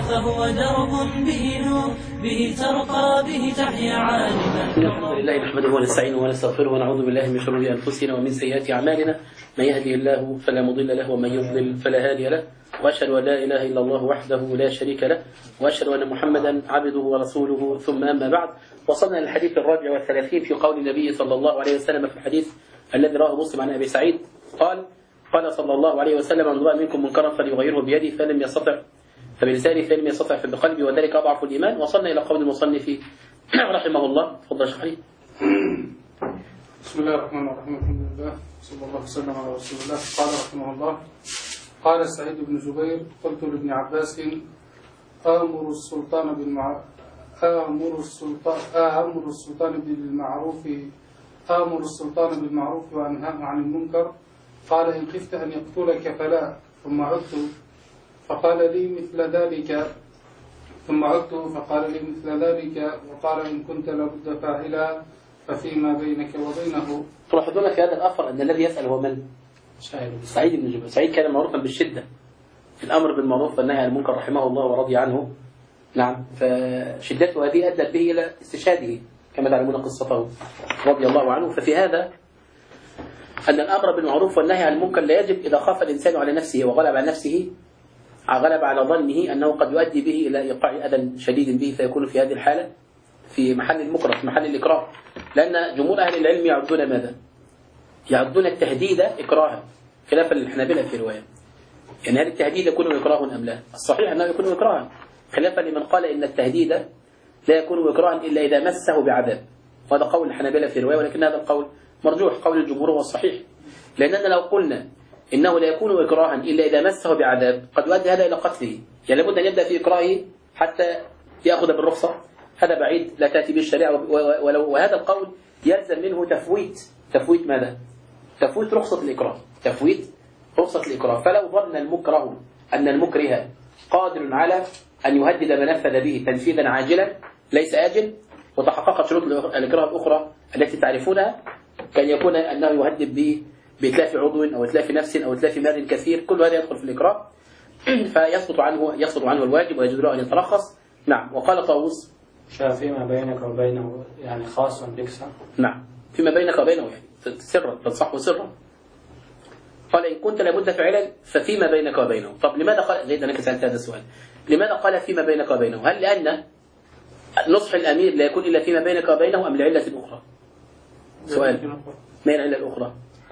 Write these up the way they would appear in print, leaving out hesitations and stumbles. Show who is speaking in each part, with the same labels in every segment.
Speaker 1: فهو درب به نور، به ترقى، به تحيا عالما.
Speaker 2: الحمد لله نحمده ونستعينه ونستغفره ونعوذ بالله من شرور أنفسنا ومن سيئات أعمالنا، من يهده الله فلا مضل له ومن يضلل فلا هادي له، وأشهد أن لا إله إلا الله وحده لا شريك له، وأشهد أن محمدا عبده ورسوله، ثم أما بعد. وصلنا للحديث الرابع والثلاثين في قول النبي صلى الله عليه وسلم في الحديث الذي رواه مسلم عن أبي سعيد قال صلى الله عليه وسلم: من رأى منكم منكرا فليغيره بيده فلم يستطع فبلسانه فلم يستطع فبقلبه وذلك أضعف الإيمان. وصلنا إلى قول المصنف رحمه الله. تفضل شيخ.
Speaker 3: بسم الله الرحمن الرحيم. الحمد لله صلى الله وسلم على رسول الله. قال رحمه الله: قال سعيد بن جبير: قلت لابن عباس: آمر السلطان بالمعروف وأنهى عن المنكر. قال: إن خفت أن يقتلك فلا. ثم عدت فقال لي مثل ذلك وقال: إن كنت لابد فاعلا ففيما بينك وبينه.
Speaker 2: تلاحظون في هذا الأثر أن الذي يسأل هو من؟ سعيد بن جبير. سعيد كان معروفا بالشدة في الأمر بالمعروف والنهي عن المنكر رحمه الله ورضي عنه. نعم، فشدته هذه أدت به إلى استشهاده كما تعلمون قصته رضي الله عنه. ففي هذا أن الأمر بالمعروف والنهي عن المنكر لا يجب إذا خاف الإنسان على نفسه وغلب على نفسه، غلب على ظنه أنه قد يؤدي به إلى إيقاع أذى شديد به، فيكون في هذه الحالة في محل المكره، في محل الإكراه. لأن جمهور أهل العلم يعدون ماذا؟ يعدون التهديد إكراها، خلافا للحنابلة في رواية. يعني هل التهديد يكون إكراه أم لا؟ الصحيح أنه يكون إكراها، خلافا لمن قال إن التهديد لا يكون إكراها إلا إذا مسه بعذاب، وهذا قول الحنابلة في رواية، ولكن هذا القول مرجوح، قول الجمهور هو الصحيح. لأننا لو قلنا إنه لا يكون إكراها إلا إذا مسه بعذاب قد يؤدي هذا إلى قتله، يعني لابد أن يبدأ في إكراهه حتى يأخذ بالرخصة. هذا بعيد، لا تأتي به الشريعة. وهذا القول يلزم منه تفويت ماذا؟ تفويت رخصة الإكراه، تفويت رخصة الإكراه. فلو ظن المكره أن المكره قادر على أن يهدد ما نفذ به تنفيذا عاجلا ليس آجل، وتحققت شروط الإكراه الأخرى التي تعرفونها، كان يكون أنه يهدد به بإتلاف عضو أو إتلاف نفس أو إتلاف مال كثير، كل هذا يدخل في الإكراه فيسقط عنه الواجب ويجوز له أن يترخص. نعم. وقال طاووس:
Speaker 4: فيما بينك وبينه يعني خاصا بك.
Speaker 2: نعم، فيما بينك وبينه يعني سرا، تنصحه سرا. قال: إن كنت لابد فعلا ففيما بينك وبينه. طب لماذا قال؟ زيد أنك سألت هذا السؤال، لماذا قال فيما بينك وبينه؟ هل لأن نصح الأمير لا يكون إلا فيما بينك وبينه أم لعلة أخرى؟ سؤال، ما هي العلة الأخرى؟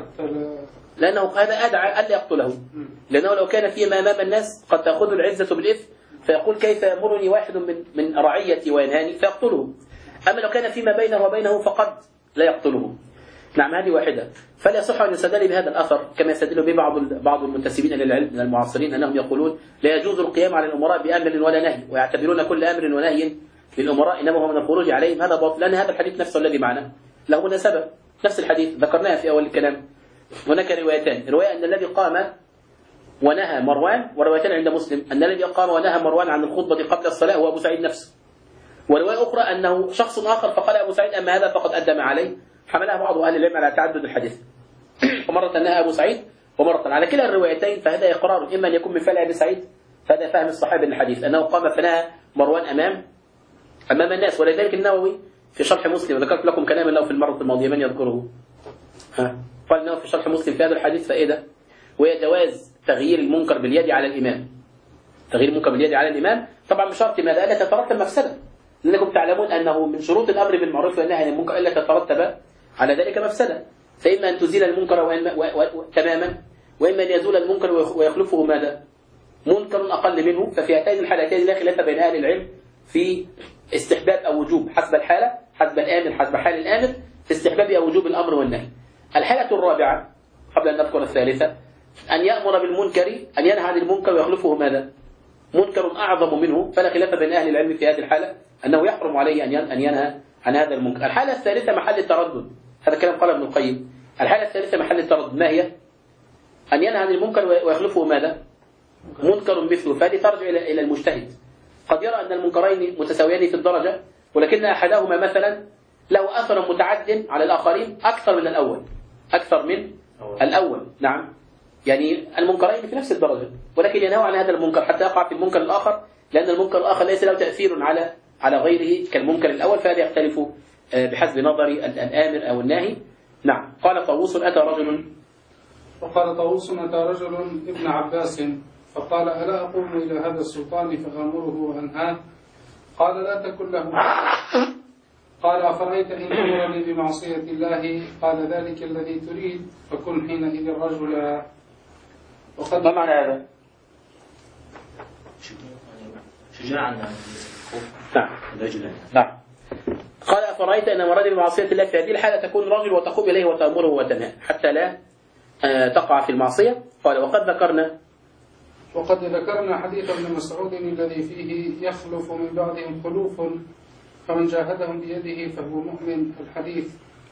Speaker 2: لأنه هذا أدعى ألا يقتله، لأنه لو كان فيما أمام الناس قد تأخذ العزة بالإثم فيقول: كيف يأمرني واحد من رعيتي وينهاني فيقتله. أما لو كان فيما بينه وبينه فقد لا يقتله. نعم، هذه واحدة. فلا يصح أن يستدل بهذا الأثر كما يستدل به بعض المنتسبين إلى العلم من المعاصرين، أنهم يقولون لا يجوز القيام على الأمراء بأمر ولا نهي، ويعتبرون كل أمر ونهي للأمراء إنما هو من الخروج عليهم. هذا باطل، لأن هذا الحديث نفسه الذي معنا له مناسبة، نفس الحديث ذكرناها في أول الكلام. هناك روايتان: رواية أن الذي قام ونهى مروان، وروايتان عند مسلم أن الذي قام ونهى مروان عن الخطبة قبل الصلاة هو أبو سعيد نفسه، ورواية أخرى أنه شخص آخر فقال أبو سعيد: أما هذا فقد أدى ما عليه. حملها بعض أهل العلم على تعدد الحديث، ومرة نهى أبو سعيد ومرة على كلا الروايتين. فهذا إقرار إما أن يكون من فعل أبي سعيد، فهذا فهم الصحابة للحديث أنه قام فنهى مروان أمام الناس. ولذلك النووي في شرح مسلم، وذكرت لكم كلام له في المرة الماضية، من يذكره؟ قال النووي في شرح مسلم في هذا الحديث فائدة، وهي جواز تغيير المنكر باليد على الإمام. تغيير المنكر باليد على الإمام طبعا بشرط ماذا؟ ألا تترتب مفسدة، لأنكم تعلمون أنه من شروط الأمر بالمعروف والنهي عن المنكر ألا تترتب على ذلك مفسدة. فإما أن تزيل المنكر تماما، وإما أن يزول المنكر ويخلفه ماذا؟ منكر أقل منه. ففي هاتين الحالتين لا خلاف بين أهل العلم في استحباب أو وجوب حسب الحالة، حسب الآمر، حسب حال الآمر، في استحباب أو وجوب الأمر والنهي. الحالة الرابعة قبل أن نذكر الثالثة: أن يأمر بالمنكر، أن ينهى عن المنكر ويخلفه ماذا؟ منكر أعظم منه. فلا خلاف بين أهل العلم في هذه الحالة أنه يحرم عليه أن ينهى عن هذا المنكر. الحالة الثالثة محل التردد، هذا كلام قال ابن القيم. الحالة الثالثة محل التردد، ما هي؟ أن ينهى عن المنكر ويخلفه ماذا؟ منكر مثله. فهذه ترجع إلى المجتهد، قد يرى أن المنكرين متساويان في الدرجة، ولكن أحدهما مثلا له أثر متعد على الآخرين أكثر من الأول. نعم، يعني المنكرين في نفس الدرجة، ولكن ينهى عن هذا المنكر حتى يقع في المنكر الآخر لأن المنكر الآخر ليس له تأثير على غيره كالمنكر الأول، فهذا يختلف بحسب نظر الآمر أو الناهي. نعم. قال طاووس أتى رجل،
Speaker 3: وقال طاووس أتى رجل ابن عباس فقال ألا أقوم إلى هذا السلطان فآمره وأنهاه؟ قال لا تكن له. قال أفرأيت إن أمرني بمعصية الله؟ قال ذلك الذي تريد فكن حينئذ رجلا.
Speaker 2: ما معنى هذا؟
Speaker 5: شجاعا.
Speaker 2: نعم. نعم. قال أفرأيت إن أمرني بمعصية الله؟ في هذه الحالة تكون رجل وتقوم إليه وتأمره وتنهاه حتى لا تقع في المعصية. قال
Speaker 3: وقد ذكرنا حديث ابن مسعود الذي فيه يخلف من بعدهم خلوف فمن جاهدهم بيده فهو مؤمن الحديث،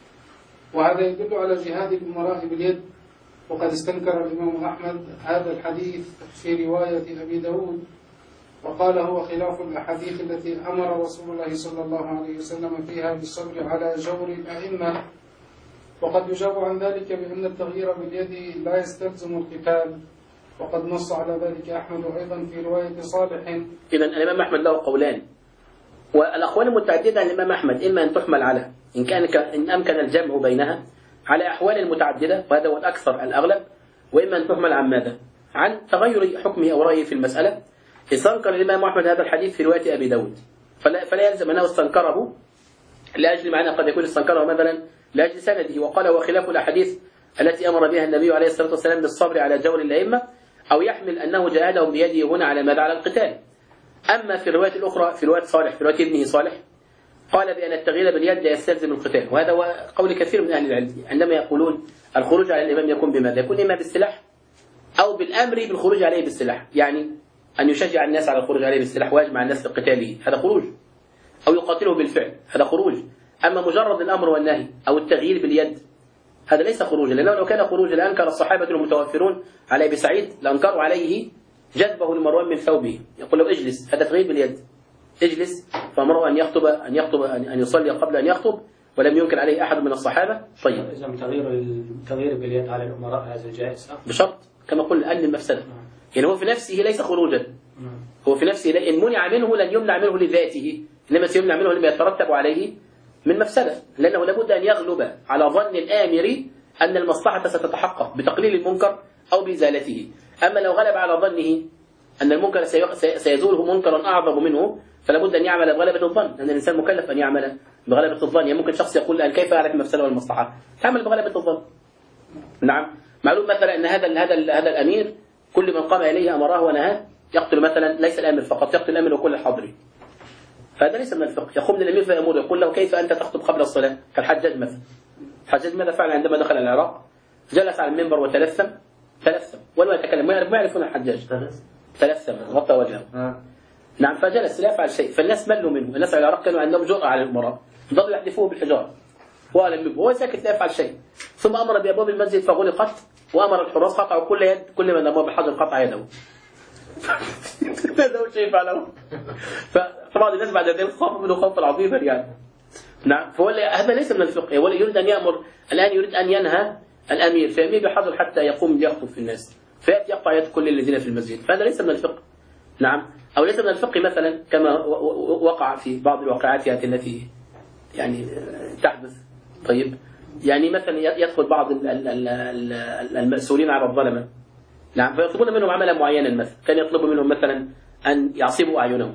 Speaker 3: وهذا يدل على جهاد الأمراء باليد. وقد استنكر الإمام أحمد هذا الحديث في رواية أبي داود وقال هو خلاف الأحاديث التي أمر رسول الله صلى الله عليه وسلم فيها بالصبر على جور الأئمة. وقد يجاب عن ذلك بأن التغيير باليد لا يستلزم القتال، وقد نص على ذلك أحمد أيضا في رواية صالح.
Speaker 2: إذن الإمام أحمد له قولان، والأقوال المتعددة عن الإمام أحمد إما أن تحمل على إن أمكن الجمع بينها على أحوال متعددة، وهذا هو الأكثر الأغلب، وإما أن تحمل عن ماذا؟ عن تغير حكمه أو رأيه في المسألة. استنكر الإمام أحمد هذا الحديث في رواية أبي داود، فلا يلزم أنه استنكره لأجل معنى قد يكون استنكره مثلا لأجل سنده، وقال هو خلاف الأحاديث التي أمر بها النبي عليه الصلاة والسلام بالصبر على جور الأئمة، أو يحمل أنه جاهدهم بيده هنا على ماذا؟ على القتال. أما في الرواية الأخرى في رواية صالح في رواية ابنه صالح قال بأن التغيير باليد لا يستلزم القتال، وهذا هو قول كثير من أهل العلم عندما يقولون الخروج على الإمام يكون بماذا؟ يكون إما بالسلاح أو بالأمر بالخروج عليه بالسلاح، يعني أن يشجع الناس على الخروج عليه بالسلاح ويجمع الناس لقتاله، هذا خروج، أو يقاتله بالفعل، هذا خروج. أما مجرد الأمر والنهي أو التغيير باليد هذا ليس خروجا، لأنه لو كان خروجا لأنكر الصحابة المتوفرون على أبي سعيد لأنكروا عليه جذبه لمروان من ثوبه، يقول له اجلس، هذا تغيير باليد، اجلس، فأمره أن يصلي قبل أن يخطب، ولم ينكر عليه أحد من الصحابة. طيب
Speaker 4: إذا تغيير باليد على الأمراء هذا جائز
Speaker 2: بشرط كما قلنا أقل المفسدة، يعني هو في نفسه ليس خروجا، هو في نفسه إن منع منه لن يمنع منه لذاته، إنما سيمنع منه لما يترتب عليه من مفسدة، لأنه لابد أن يغلب على ظن الآمر أن المصلحة ستتحقق بتقليل المنكر أو بإزالته. أما لو غلب على ظنه أن المنكر سيزوله منكر أعظم منه فلابد أن يعمل بغلبة الظن، لأن الإنسان مكلف أن يعمل بغلبة الظن. يعني ممكن شخص يقول الآن كيف أعرف المفسدة والمصلحة؟ تعمل بغلبة الظن. نعم. معلوم مثلا أن هذا الأمير كل من قام إليه أمره ونهاه يقتل مثلا، ليس الأمر فقط، يقتل الأمر وكل الحاضرين، فهذا ليس من الفقه. يقوم للأمير فيأمر يقول له كيف أنت تخطب قبل الصلاة؟ كالحجاج مثلا. الحجاج ماذا فعل عندما دخل العراق؟ جلس على المنبر وتلثم ولا يتكلم، ما يعرفون الحجاج، تلثم غطى وجهه. نعم. فجلس لا يفعل شيء، فالناس ملوا منه. الناس على العراق كانوا عندهم جرأة على الأمراء، ظلوا يحدفوه بالحجارة وهو ساكت لا يفعل شيء. ثم أمر بأبواب المسجد فغلقت، وأمر الحراس قطعوا كل من أمر بحجر قطع يده. هذا هو الشيء فعله. فبعض الناس بعد ذلك خافوا منه خوفا عظيما يعني. نعم. هذا ليس من الفقه، هو يريد أن يأمر الآن، يريد أن ينهى الأمير فيمي بحجر حتى يقوم ليخطب في الناس، فيأتي يقطع يد كل الذين في المسجد، فهذا ليس من الفقه. نعم. أو ليس من الفقه مثلا كما وقع في بعض الواقعات التي يعني تحدث. طيب يعني مثلا يدخل بعض المسؤولين على الظلمة، نعم، فيطلبون منهم عملا معينا، مثلا كان يطلب منهم مثلا أن يعصبوا أعينهم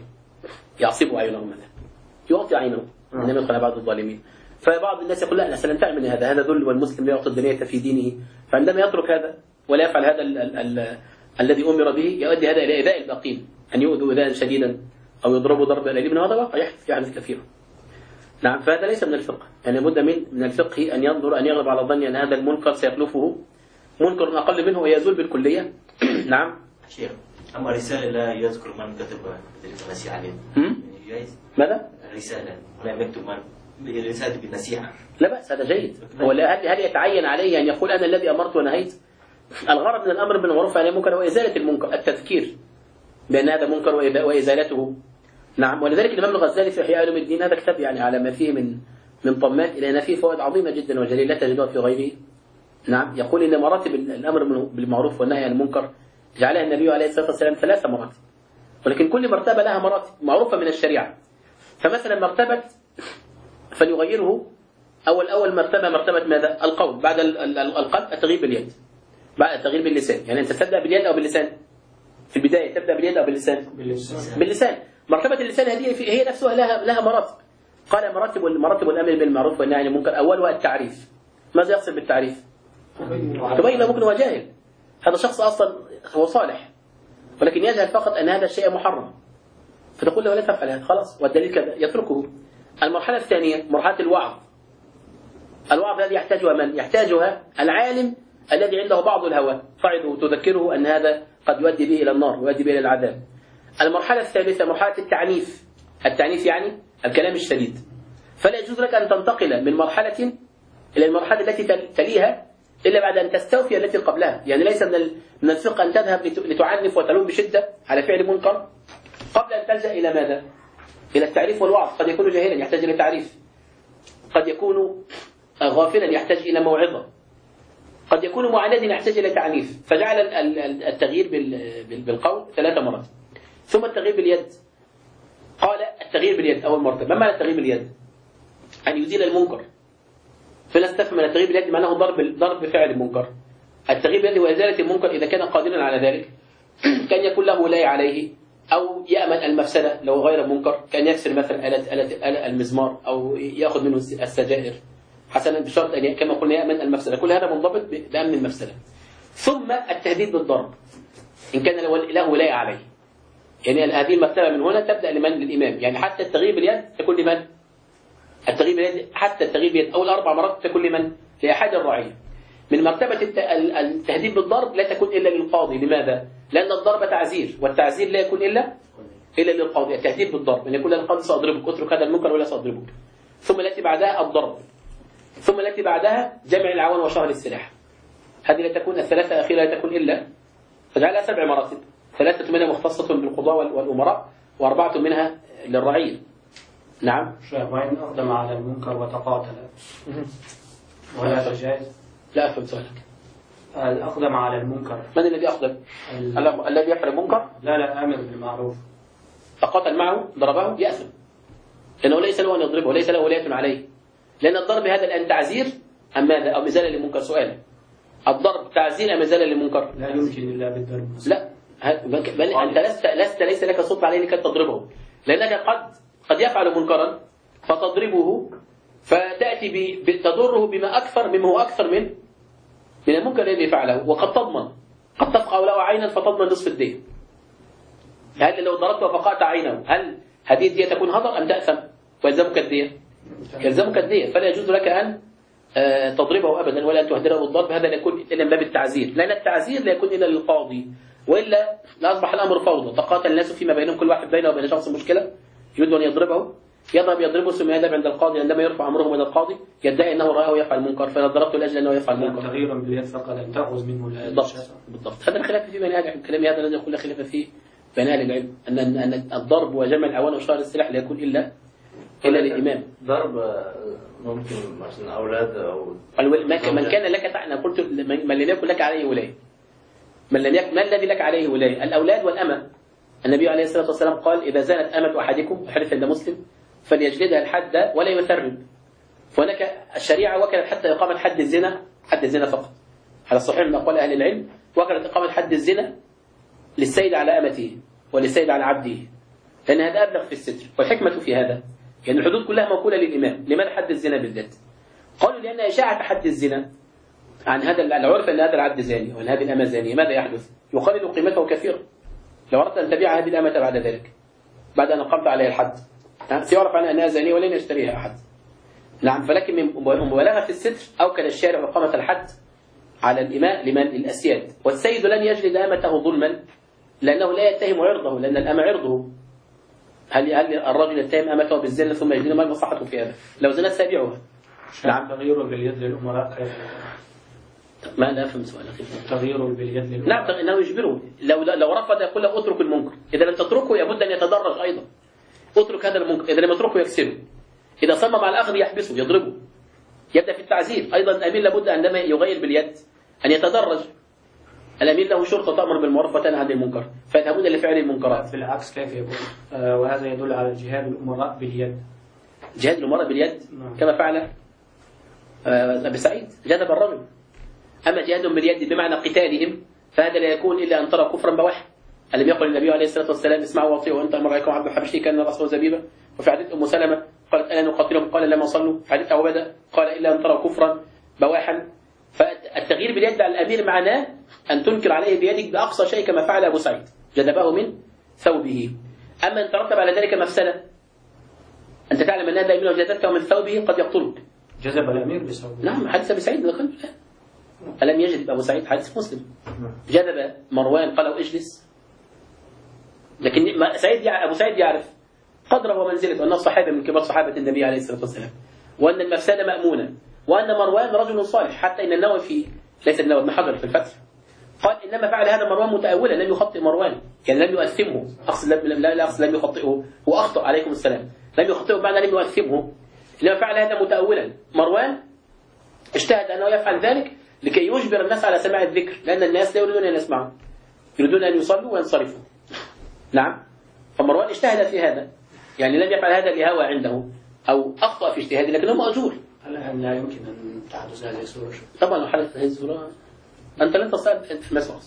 Speaker 2: مثلا، يغطي عينهم إنما يدخل بعض الظالمين. فبعض الناس يقول لا سلمت من هذا ذل، والمسلم لا يعطي الدنيا في دينه. فعندما يترك هذا ولا يفعل هذا الذي أمر به يؤدي هذا إلى إيذاء الباقين، أن يؤذوا إيذاء شديدا أو يضربوا ضربا أليما، وهذا واقع يحدث كثيرا. نعم. فهذا ليس من الفقه، يعني لابد من الفقه أن ينظر، أن يغلب على ظن أن هذا المنكر سيخلفه منكر أقل منه ويزول بالكلية. نعم.
Speaker 5: شيخ، أما رسالة لا يذكر من كتب النصيحة عليه جائز؟
Speaker 2: ماذا؟
Speaker 5: الرسالة لا يكتب من رسالة بالنصيحة، لا
Speaker 2: بأس، هذا جيد. هل يتعين عليه أن يقول أنا الذي أمرت ونهيت؟ الغرض من الأمر بالمعروف عن المنكر هو إزالة المنكر، التذكير بأن هذا منكر وإزالته. نعم. ولذلك الإمام الغزالي في إحياء علوم الدين هذا كتاب يعني على ما فيه من طمات إلى أن فيه فوائد عظيمة جدا وجليلة لا تجدها في غيره. نعم. يقول إن مراتب الأمر بالمعروف والنهي عن المنكر جعلها النبي عليه الصلاة والسلام 3 مراتب. ولكن كل مرتبة لها مراتب معروفة من الشريعة. فمثلا مرتبة فليغيره أول مرتبة مرتبة ماذا؟ القول. بعد القلب التغيير باليد، بعد التغيير باللسان. يعني أنت تبدأ باليد أو باللسان؟ في البداية تبدأ باليد أو باللسان؟ باللسان. مرتبة اللسان هذه هي نفسها لها مراتب. قال مراتب الأمر بالمعروف والنهي عن المنكر أولها التعريف. ماذا يقصد بالتعريف؟ تبين له ممكن هو جاهل، هذا شخص أصلا هو صالح ولكن يجهل فقط أن هذا الشيء محرم، فتقول له لا تفعل هذا خلاص والدليل كذا يتركه. المرحلة الثانية مرحلة الوعظ. الوعظ الذي يحتاجها من؟ يحتاجها العالم الذي عنده بعض الهوى، تعظه تذكره أن هذا قد يؤدي به إلى النار ويؤدي به إلى العذاب. المرحلة الثالثة مرحلة التعنيف. التعنيف يعني الكلام الشديد. فلا يجوز لك أن تنتقل من مرحلة إلى المرحلة التي تليها إلا بعد أن تستوفي التي قبلها. يعني ليس من الفقه أن تذهب لتعنف وتلوم بشدة على فعل منكر قبل أن تلجأ إلى ماذا؟ إلى التعريف والوعظ. قد يكون جاهلا يحتاج إلى تعريف، قد يكون غافلا يحتاج إلى موعظة، قد يكون معاندا يحتاج إلى تعنيف. فجعل التغيير بالقول 3 مرات. ثم التغيير باليد. قال التغيير باليد أول مرتبة. ما معنى التغيير باليد؟ أن يزيل المنكر. فناس تفهم أن التغيير باليد معناه ضرب فعل المنكر. التغيير باليد هو إزالة المنكر إذا كان قادرا على ذلك، كان يكون له ولاية عليه أو يأمن المفسدة لو غير منكر، كان يكسر مثلا آلة المزمار أو يأخذ منه السجائر حسنا بشرط أن كما قلنا يأمن المفسدة. كل هذا منضبط بأمن المفسدة. ثم التهديد بالضرب إن كان له ولاية عليه. يعني هذه المرتبة من هنا تبدأ للإمام. يعني حتى التغيير باليد تكون لمن؟ التغيير باليد حتى التغيير باليد أول 4 مرات تكون لمن؟ لأحد الرعية. من مرتبة التهديد بالضرب لا تكون إلا للقاضي. لماذا؟ لأن الضرب تعزير، والتعزير لا يكون إلا للقاضي. التهديد بالضرب أن يقول للقاضي سأضربك، اترك هذا المنكر ولا سأضربك. ثم التي بعدها الضرب. ثم التي بعدها جمع العوان وشهر السلاح. هذه لا تكون الثلاثة الأخيرة لا تكون إلا، فجعلها 7 مراتب. 3 منها مختصة بالقضاء والأمراء و4 منها للرعية. نعم.
Speaker 4: وإن أقدم على المنكر وتقاتل ولا جائز؟
Speaker 2: لا أفهم سؤالك.
Speaker 4: الأقدم على المنكر
Speaker 2: من الذي أقدم؟ الذي يفعل المنكر؟
Speaker 4: لا آمر بالمعروف
Speaker 2: تقاتل معه ضربه يأثم، لأنه ليس له أن يضربه وليس له ولاية عليه. لأن الضرب هذا الآن تعزير أم ماذا؟ أو مزالة للمنكر؟ سؤال. الضرب تعزير أم مزالة للمنكر؟
Speaker 4: لا يمكن إلا بالضرب.
Speaker 2: لا بل أنت ليس لك سلطة عليه لكي تضربه، لأنك قد يفعل منكرا فتضربه فتأتي تضره بما أكثر مما هو أكثر من المنكر الذي فعله. وقد تضمن، قد تفقع له عينا فتضمن نصف الدين. هل لو ضربته فقعت عينه هل هذه الدية تكون هدر أم تأثم؟ ويلزمك الدية؟ يلزمك الدية. فلا يجوز لك أن تضربه أبدا ولا أن تهدره بالضرب. هذا لا يكون إلا من باب التعزير، لأن التعزير لا يكون إلا للقاضي، وإلا لأصبح الأمر فوضى. تقاتل الناس فيما بينهم، كل واحد بينه وبين شخص مشكلة يريد أن يضربه، يضربه ثم يذهب عند القاضي. عندما يرفع أمره من القاضي يدعي أنه رآه يفعل منكر فأنا ضربته لأجل أنه يفعل منكر.
Speaker 4: تغييرا باليد فقط أن تأخذ منه
Speaker 2: بالضبط. هذا الخلاف في بين أهل العلم. كلامي هذا الذي يقول لا خلاف فيه بين أهل العلم أن الضرب وجمع العوان وشهر السلاح لا يكون إلا للإمام.
Speaker 5: ضرب ممكن مثلا أولاد أو
Speaker 2: من كان لك أنا قلت من لم يكن لك عليه ولاية. ما الذي لك عليه ولاية؟ الأولاد والأمة. النبي عليه الصلاة والسلام قال إذا زانت أمة أحدكم، حديث عند مسلم، فليجلدها الحد ولا يثرب. وهناك الشريعة وكلت حتى إقامة حد الزنا فقط. على صحيح من أقوال أهل العلم وكلت إقامة حد الزنا للسيد على أمته وللسيد على عبده، لأن هذا أبلغ في الستر. والحكمة في هذا يعني الحدود كلها موكولة للإمام. لماذا حد الزنا بالذات؟ قالوا لأن إشاعة حد الزنا عن هذا العرف أن هذا العبد زاني وأن هذه الأمة زانية، ماذا يحدث؟ يقلل قيمته كثيرا. لو أردت أن تبيع هذه الأمة بعد ذلك بعد أن أقمت عليها الحد سيعرف عنها أنها زانية ولن يشتريها أحد. نعم. فلكن من مبالغة في الستر أوكل الشارع إقامة الحد على الإماء لمن؟ الأسياد. والسيد لن يجلد أمته ظلما لأنه لا يتهم عرضه، لأن الأمة عرضه. هل الرجل يتهم أمته بالزنا ثم يجلد؟ ما مصلحته في هذا؟ لو زنت سابعها.
Speaker 4: نعم. تغيير باليد للأمراء كيف؟
Speaker 2: ما لا أفهم سؤالك.
Speaker 4: تغيير باليد للأمراء.
Speaker 2: نعم. إنه يجبره. لو رفض يقول له اترك المنكر. إذا لم تتركه يبد أن يتدرج أيضا. اترك هذا المنكر. إذا لم يتركه يكسره. إذا صمم على الأخذ يحبسه يضربه. يبدأ في التعزير. أيضا الأمير لابد عندما يغير باليد أن يتدرج. الأمير له شرطة تأمر بالمعروف وتنهى عن المنكر فيذهبون لفعل المنكرات.
Speaker 4: بالعكس كيف يكون؟ وهذا يدل على جهاد الأمراء باليد.
Speaker 2: جهاد الأمراء باليد كما فعل أبي سعيد جذب الرجل. أما جهادهم باليد بمعنى قتالهم فهذا لا يكون إلا أن ترى كفرا بواحد. ألم يقل النبي عليه الصلاة والسلام اسمعوا واطيعوا وأنت أمر عليكم عبد الحبشي كان رأسه زبيبة. وفي حديث أم سلمة قالت ألا نقاتلهم قال لما صلوا. في حديث عبادة قال إلا أن ترى كفرا بواحا. فالتغيير باليد على الأمير معناه أن تنكر عليه بيدك بأقصى شيء كما فعل أبو سعيد جذبه من ثوبه. أما أن ترتب على ذلك مفسدة أنت تعلم أن هذا الأمير لو جذبته من ثوبه قد يقتلك.
Speaker 4: جذب الأمير بثوبه.
Speaker 2: نعم حديث أبي سعيد ألم يجذب أبو سعيد حديث مسلم جذب مروان قال له اجلس. لكن أبو سعيد يعرف قدره ومنزلته وأنه صحابة من كبار صحابة النبي عليه الصلاة والسلام وأن المفسدة مأمونة وأن مروان رجل صالح. حتى إن النووي ليس النووي ابن حجر في الفتح قال إنما فعل هذا مروان متأولا لم يخطئ مروان يعني لم يؤثمه. أقصد لا أقصد لم يخطئه وأخطأ عليكم السلام لم يخطئه بمعنى لم يؤثمه إنما فعل هذا متأولا. مروان اجتهد أنه يفعل ذلك لكي يجبر الناس على سماع الذكر لأن الناس لا يريدون أن يسمعوا يريدون أن يصلوا وينصرفوا. نعم فمروان اجتهد في هذا يعني لم يفعل هذا لهوى عنده أو أخطأ في اجتهاده لكنه مأجور.
Speaker 4: الآن لا يمكن أن تحدث هذه الصورة.
Speaker 2: طبعا لو حدث هذه الصورة أنت لن تصل في مسوس.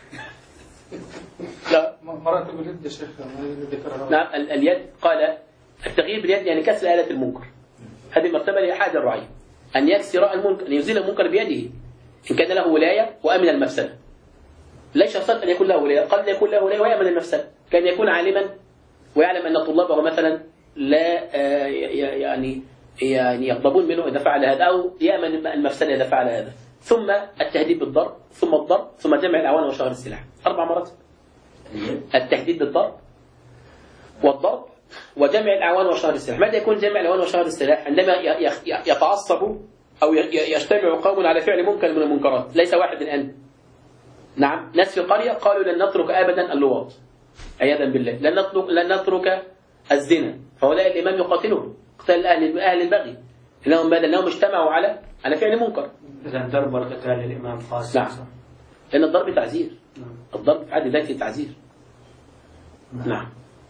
Speaker 2: لا
Speaker 3: مراتب اليد يا شيخ
Speaker 2: نعم اليد قال التغيير باليد يعني كسر آلة المنكر. هذه مرتبة لأحد الرعية أن يكسر المنكر أن يزيل المنكر بيده إن كان له ولاية وأمن المفسدة. ليس شرط أن يكون له ولاية قد يكون له ولاية ويأمن المفسدة. كان يكون عالما ويعلم أن طلابه مثلا لا يعني يغضبون منه إذا فعل هذا أو يأمن المفسدة إذا فعل هذا. ثم التهديد بالضرب ثم الضرب ثم جمع الأعوان وشهر السلاح 4 مرات. التهديد بالضرب والضرب وجمع الأعوان وشهر السلاح. ماذا يكون جمع الأعوان وشهر السلاح؟ عندما يتعصب أو يجتمع قوم على فعل منكر من المنكرات ليس واحد الآن. نعم ناس في قرية قالوا لن نترك أبدا اللواط عياذا بالله لن نترك الزنا فهؤلاء الإمام يقاتلهم قتال أهل البغي لأنهم اجتمعوا على فعل منكر.
Speaker 4: إذا ضرب القتال للإمام خاص.
Speaker 2: نعم لأن الضرب تعزير. الضرب في حد ذاته تعزير. نعم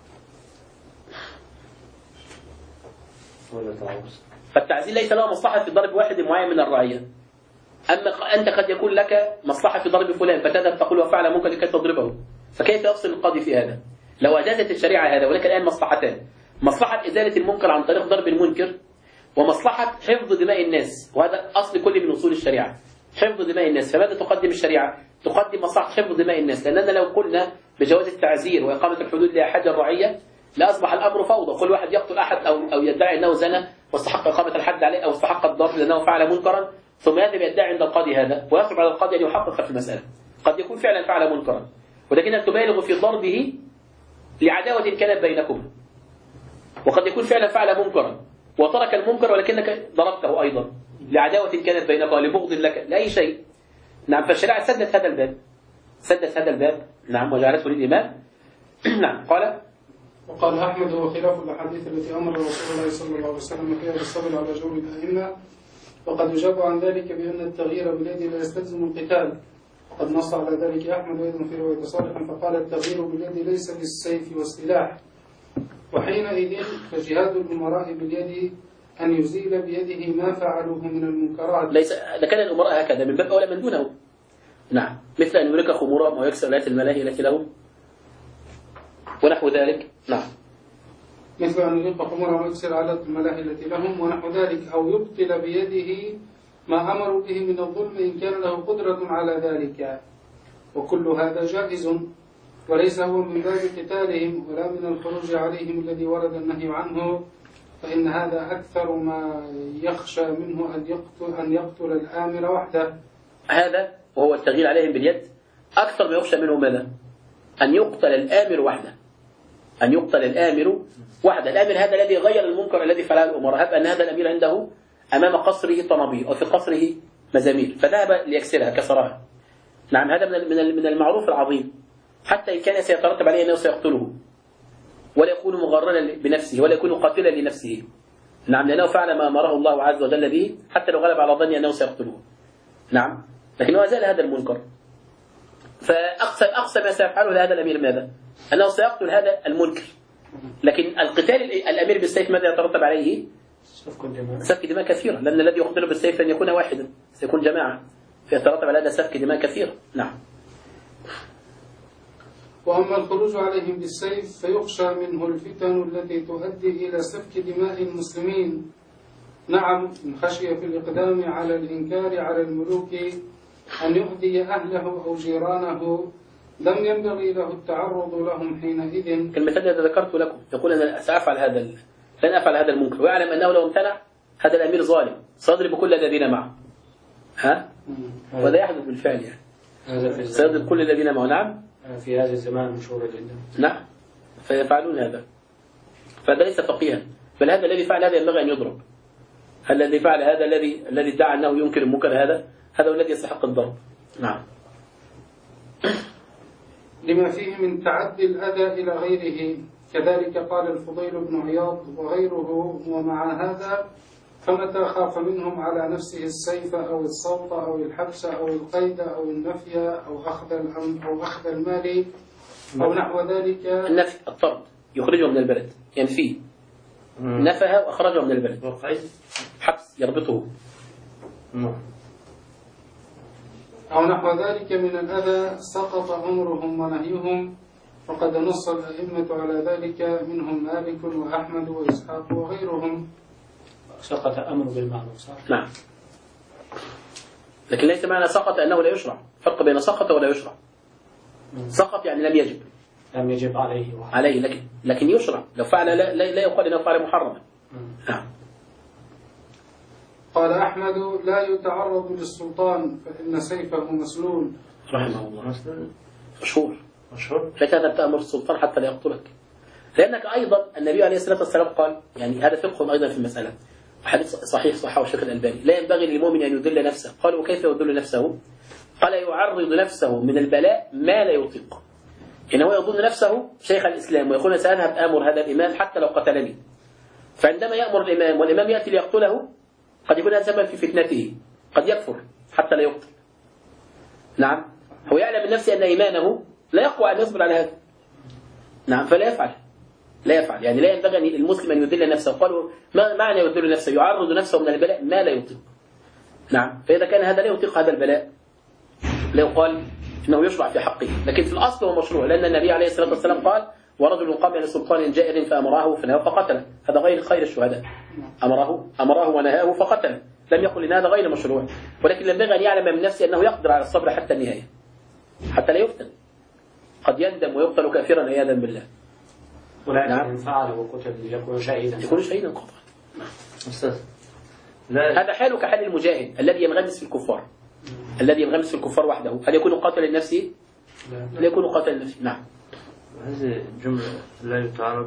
Speaker 2: فالتعزير ليس له مصلحة في ضرب واحد معين من الرعية. أما أنت قد يكون لك مصلحة في ضرب فلان فتذهب تقول وفعل منكر لكي تضربه فكيف يفصل القاضي في هذا؟ لو أجازت الشريعة هذا ولكن الآن مصلحتان مصلحة إزالة المنكر عن طريق ضرب المنكر ومصلحة حفظ دماء الناس وهذا أصل كل من أصول الشريعة حفظ دماء الناس. فماذا تقدم الشريعة؟ تقدم مصلحة حفظ دماء الناس لأننا لو قلنا بجواز التعزير وإقامة الحدود لأحد الرعية لأصبح الأمر فوضى. كل واحد يقتل أحد أو يدعي أنه زنى واستحق إقامة الحد عليه أو استحق الضرب لأنه فعل منكرا ثم يذهب يدعي عند القاضي هذا ويصعب على القاضي أن يحقق في المسألة. قد يكون فعلا فعل منكرا ولكنك تبالغ في ضربه لعداوة كانت بينكما وقد يكون فعلا فعل منكرا وترك المنكر ولكنك ضربته أيضا لعداوة كانت بينكما لبغض لك لأي شيء. نعم فالشريعة سدت هذا الباب. نعم وجعلته للإمام. نعم
Speaker 3: وقال أحمد وخلاف الأحاديث التي أمر رسول الله صلى الله عليه وسلم فيها بالصبر على جور الأئمة وقد أجاب عن ذلك بأن التغيير باليد لا يستلزم القتال وقد نص على ذلك أحمد أيضا في رواية صالح فقال التغيير باليد ليس بالسيف والسلاح وحينئذ فجهاد الأمراء باليد أن يزيل بيده ما فعلوه من المنكرات.
Speaker 2: ليس كان الأمراء هكذا من باب أولى من دونه. نعم مثل أن يملك خمورهم ويكسر آلات الملاهي التي لهم ونحو ذلك. نعم
Speaker 3: مثل أن يلقى خمورهم ويكسر آلات الملاهي التي لهم ونحو ذلك أو يبطل بيده ما أمروا به من الظلم إن كان له قدرة على ذلك وكل هذا جائز وليس هو من باب قتالهم ولا من الخروج عليهم الذي ورد النهي عنه فإن هذا أكثر ما يخشى منه أن يقتل الآمر وحده.
Speaker 2: هذا وهو التغيير عليهم باليد أكثر ما يخشى منه ماذا؟ أن يقتل الآمر وحده. الآمر هذا الذي غير المنكر الذي فعله الأمراء. هب أن هذا الأمير عنده أمام قصره طنابير أو في قصره مزامير فذهب ليكسرها كسرها. نعم هذا من المعروف العظيم حتى إن كان سيترتب عليه أنه سيقتله ولا يكون مغررا بنفسه ولا يكون قاتلا لنفسه. نعم لأنه فعل ما أمره الله عز وجل به حتى لو غلب على ظني أنه سيقتله. نعم لكنه أزال هذا المنكر فأقصى ما سيفعله هذا الأمير ماذا؟ أنه سيقتل هذا المنكر. لكن القتال الأمير بالسيف ماذا يترتب عليه؟ سفك دماء كثيرة، لأن الذي يقتله بالسيف لن يكون واحدا، سيكون جماعة، فيترتب على هذا سفك دماء كثيرة. نعم.
Speaker 3: وأما الخروج عليهم بالسيف فيخشى منه الفتن التي تؤدي إلى سفك دماء المسلمين. نعم، إن خشي في الإقدام على الإنكار على الملوك أن يؤذي أهله أو جيرانه لم ينبغي له التعرض لهم حينئذ.
Speaker 2: المثال الذي ذكرت لكم يقول أنا سأفعل هذا لن أفعل هذا المنكر، ويعلم أنه لو امتنع هذا الأمير ظالم سيضرب كل الذين معه. وهذا يحدث بالفعل يعني. سيضرب كل الذين معه. نعم.
Speaker 4: في هذا الزمان مشهورة جدا.
Speaker 2: نعم. فيفعلون هذا. فهذا ليس فقيها، بل هذا الذي فعل هذا ينبغي أن يضرب. الذي فعل هذا الذي ادعى أنه ينكر المنكر هذا هو الذي يستحق الضرب. نعم.
Speaker 3: لما فيه من تعدي الأذى إلى غيره، كذلك قال الفضيل بن عياض وغيره. ومع هذا فمتى خاف منهم على نفسه السيف أو الصوت أو الحبس أو القيد أو النفي أو أخذ المال أو نحو ذلك.
Speaker 2: النفي الطرد يخرجه من البلد، ينفيه. نفه وأخرجه من البلد. حبس يربطه.
Speaker 3: أو نحو ذلك من الأذى سقط أمرهم ونهيهم، وقد نص الأئمة على ذلك منهم مالك وأحمد وإسحاق وغيرهم.
Speaker 4: سقط أمر بالمعروف صح؟
Speaker 2: نعم. لكن ليس معنى سقط أنه لا يشرع، فرق بين سقط ولا يشرع. سقط يعني لم يجب.
Speaker 4: لم يجب
Speaker 2: عليه لكن يشرع. لو فعل لا يقال أنه فعل محرما. نعم.
Speaker 3: قال أحمد لا يتعرض للسلطان فإن سيفه مسلول.
Speaker 2: رحمه الله. مشهور. لا تأمر السلطان حتى لا يقتلك، لأنك أيضا النبي عليه الصلاة والسلام قال، يعني هذا فقه أيضا في المسألة، حديث صحيح صححه الشيخ الألباني، لا ينبغي للمؤمن أن يذل نفسه. قالوا وكيف يذل نفسه؟ قال يعرض نفسه من البلاء ما لا يطيق. إنه يظن نفسه شيخ الإسلام ويقول سأذهب آمر هذا الإمام حتى لو قتلني، فعندما يأمر الإمام والإمام يأتي ليقتله قد يكون هذا سبب في فتنته، قد يكفر حتى لا يقتل. نعم. هو يعلم من نفسه أن إيمانه لا يقوى أن يصبر على هذا. نعم. فلا يفعل يعني لا ينبغي المسلم أن يذل نفسه. قالوا ما معنى يذل نفسه؟ يعرض نفسه من البلاء ما لا يطيق. نعم. فإذا كان هذا لا يطيق هذا البلاء لا يقال إنه يشرع في حقه، لكن في الأصل هو مشروع، لأن النبي عليه الصلاة والسلام قال ورجل قام لسلطان جائر فأمره فنهاه فقتله. هذا غير خير الشهداء. أمره ونهاه فقتله. لم يقل إن هذا غير مشروع، ولكن ينبغي أن يعلم من نفسه أنه يقدر على الصبر حتى النهاية، حتى لا يفتن. قد يندم ويقتل كافرا عياذا بالله.
Speaker 4: ولكن إن فعل وقتل يكون شهيدا
Speaker 2: قطعا. هذا حاله كحال المجاهد الذي ينغمس في الكفار وحده. هل يكون قاتل لنفسه؟ لا يكون قاتل لنفسه. نعم.
Speaker 6: هذه جملة لا يتعرض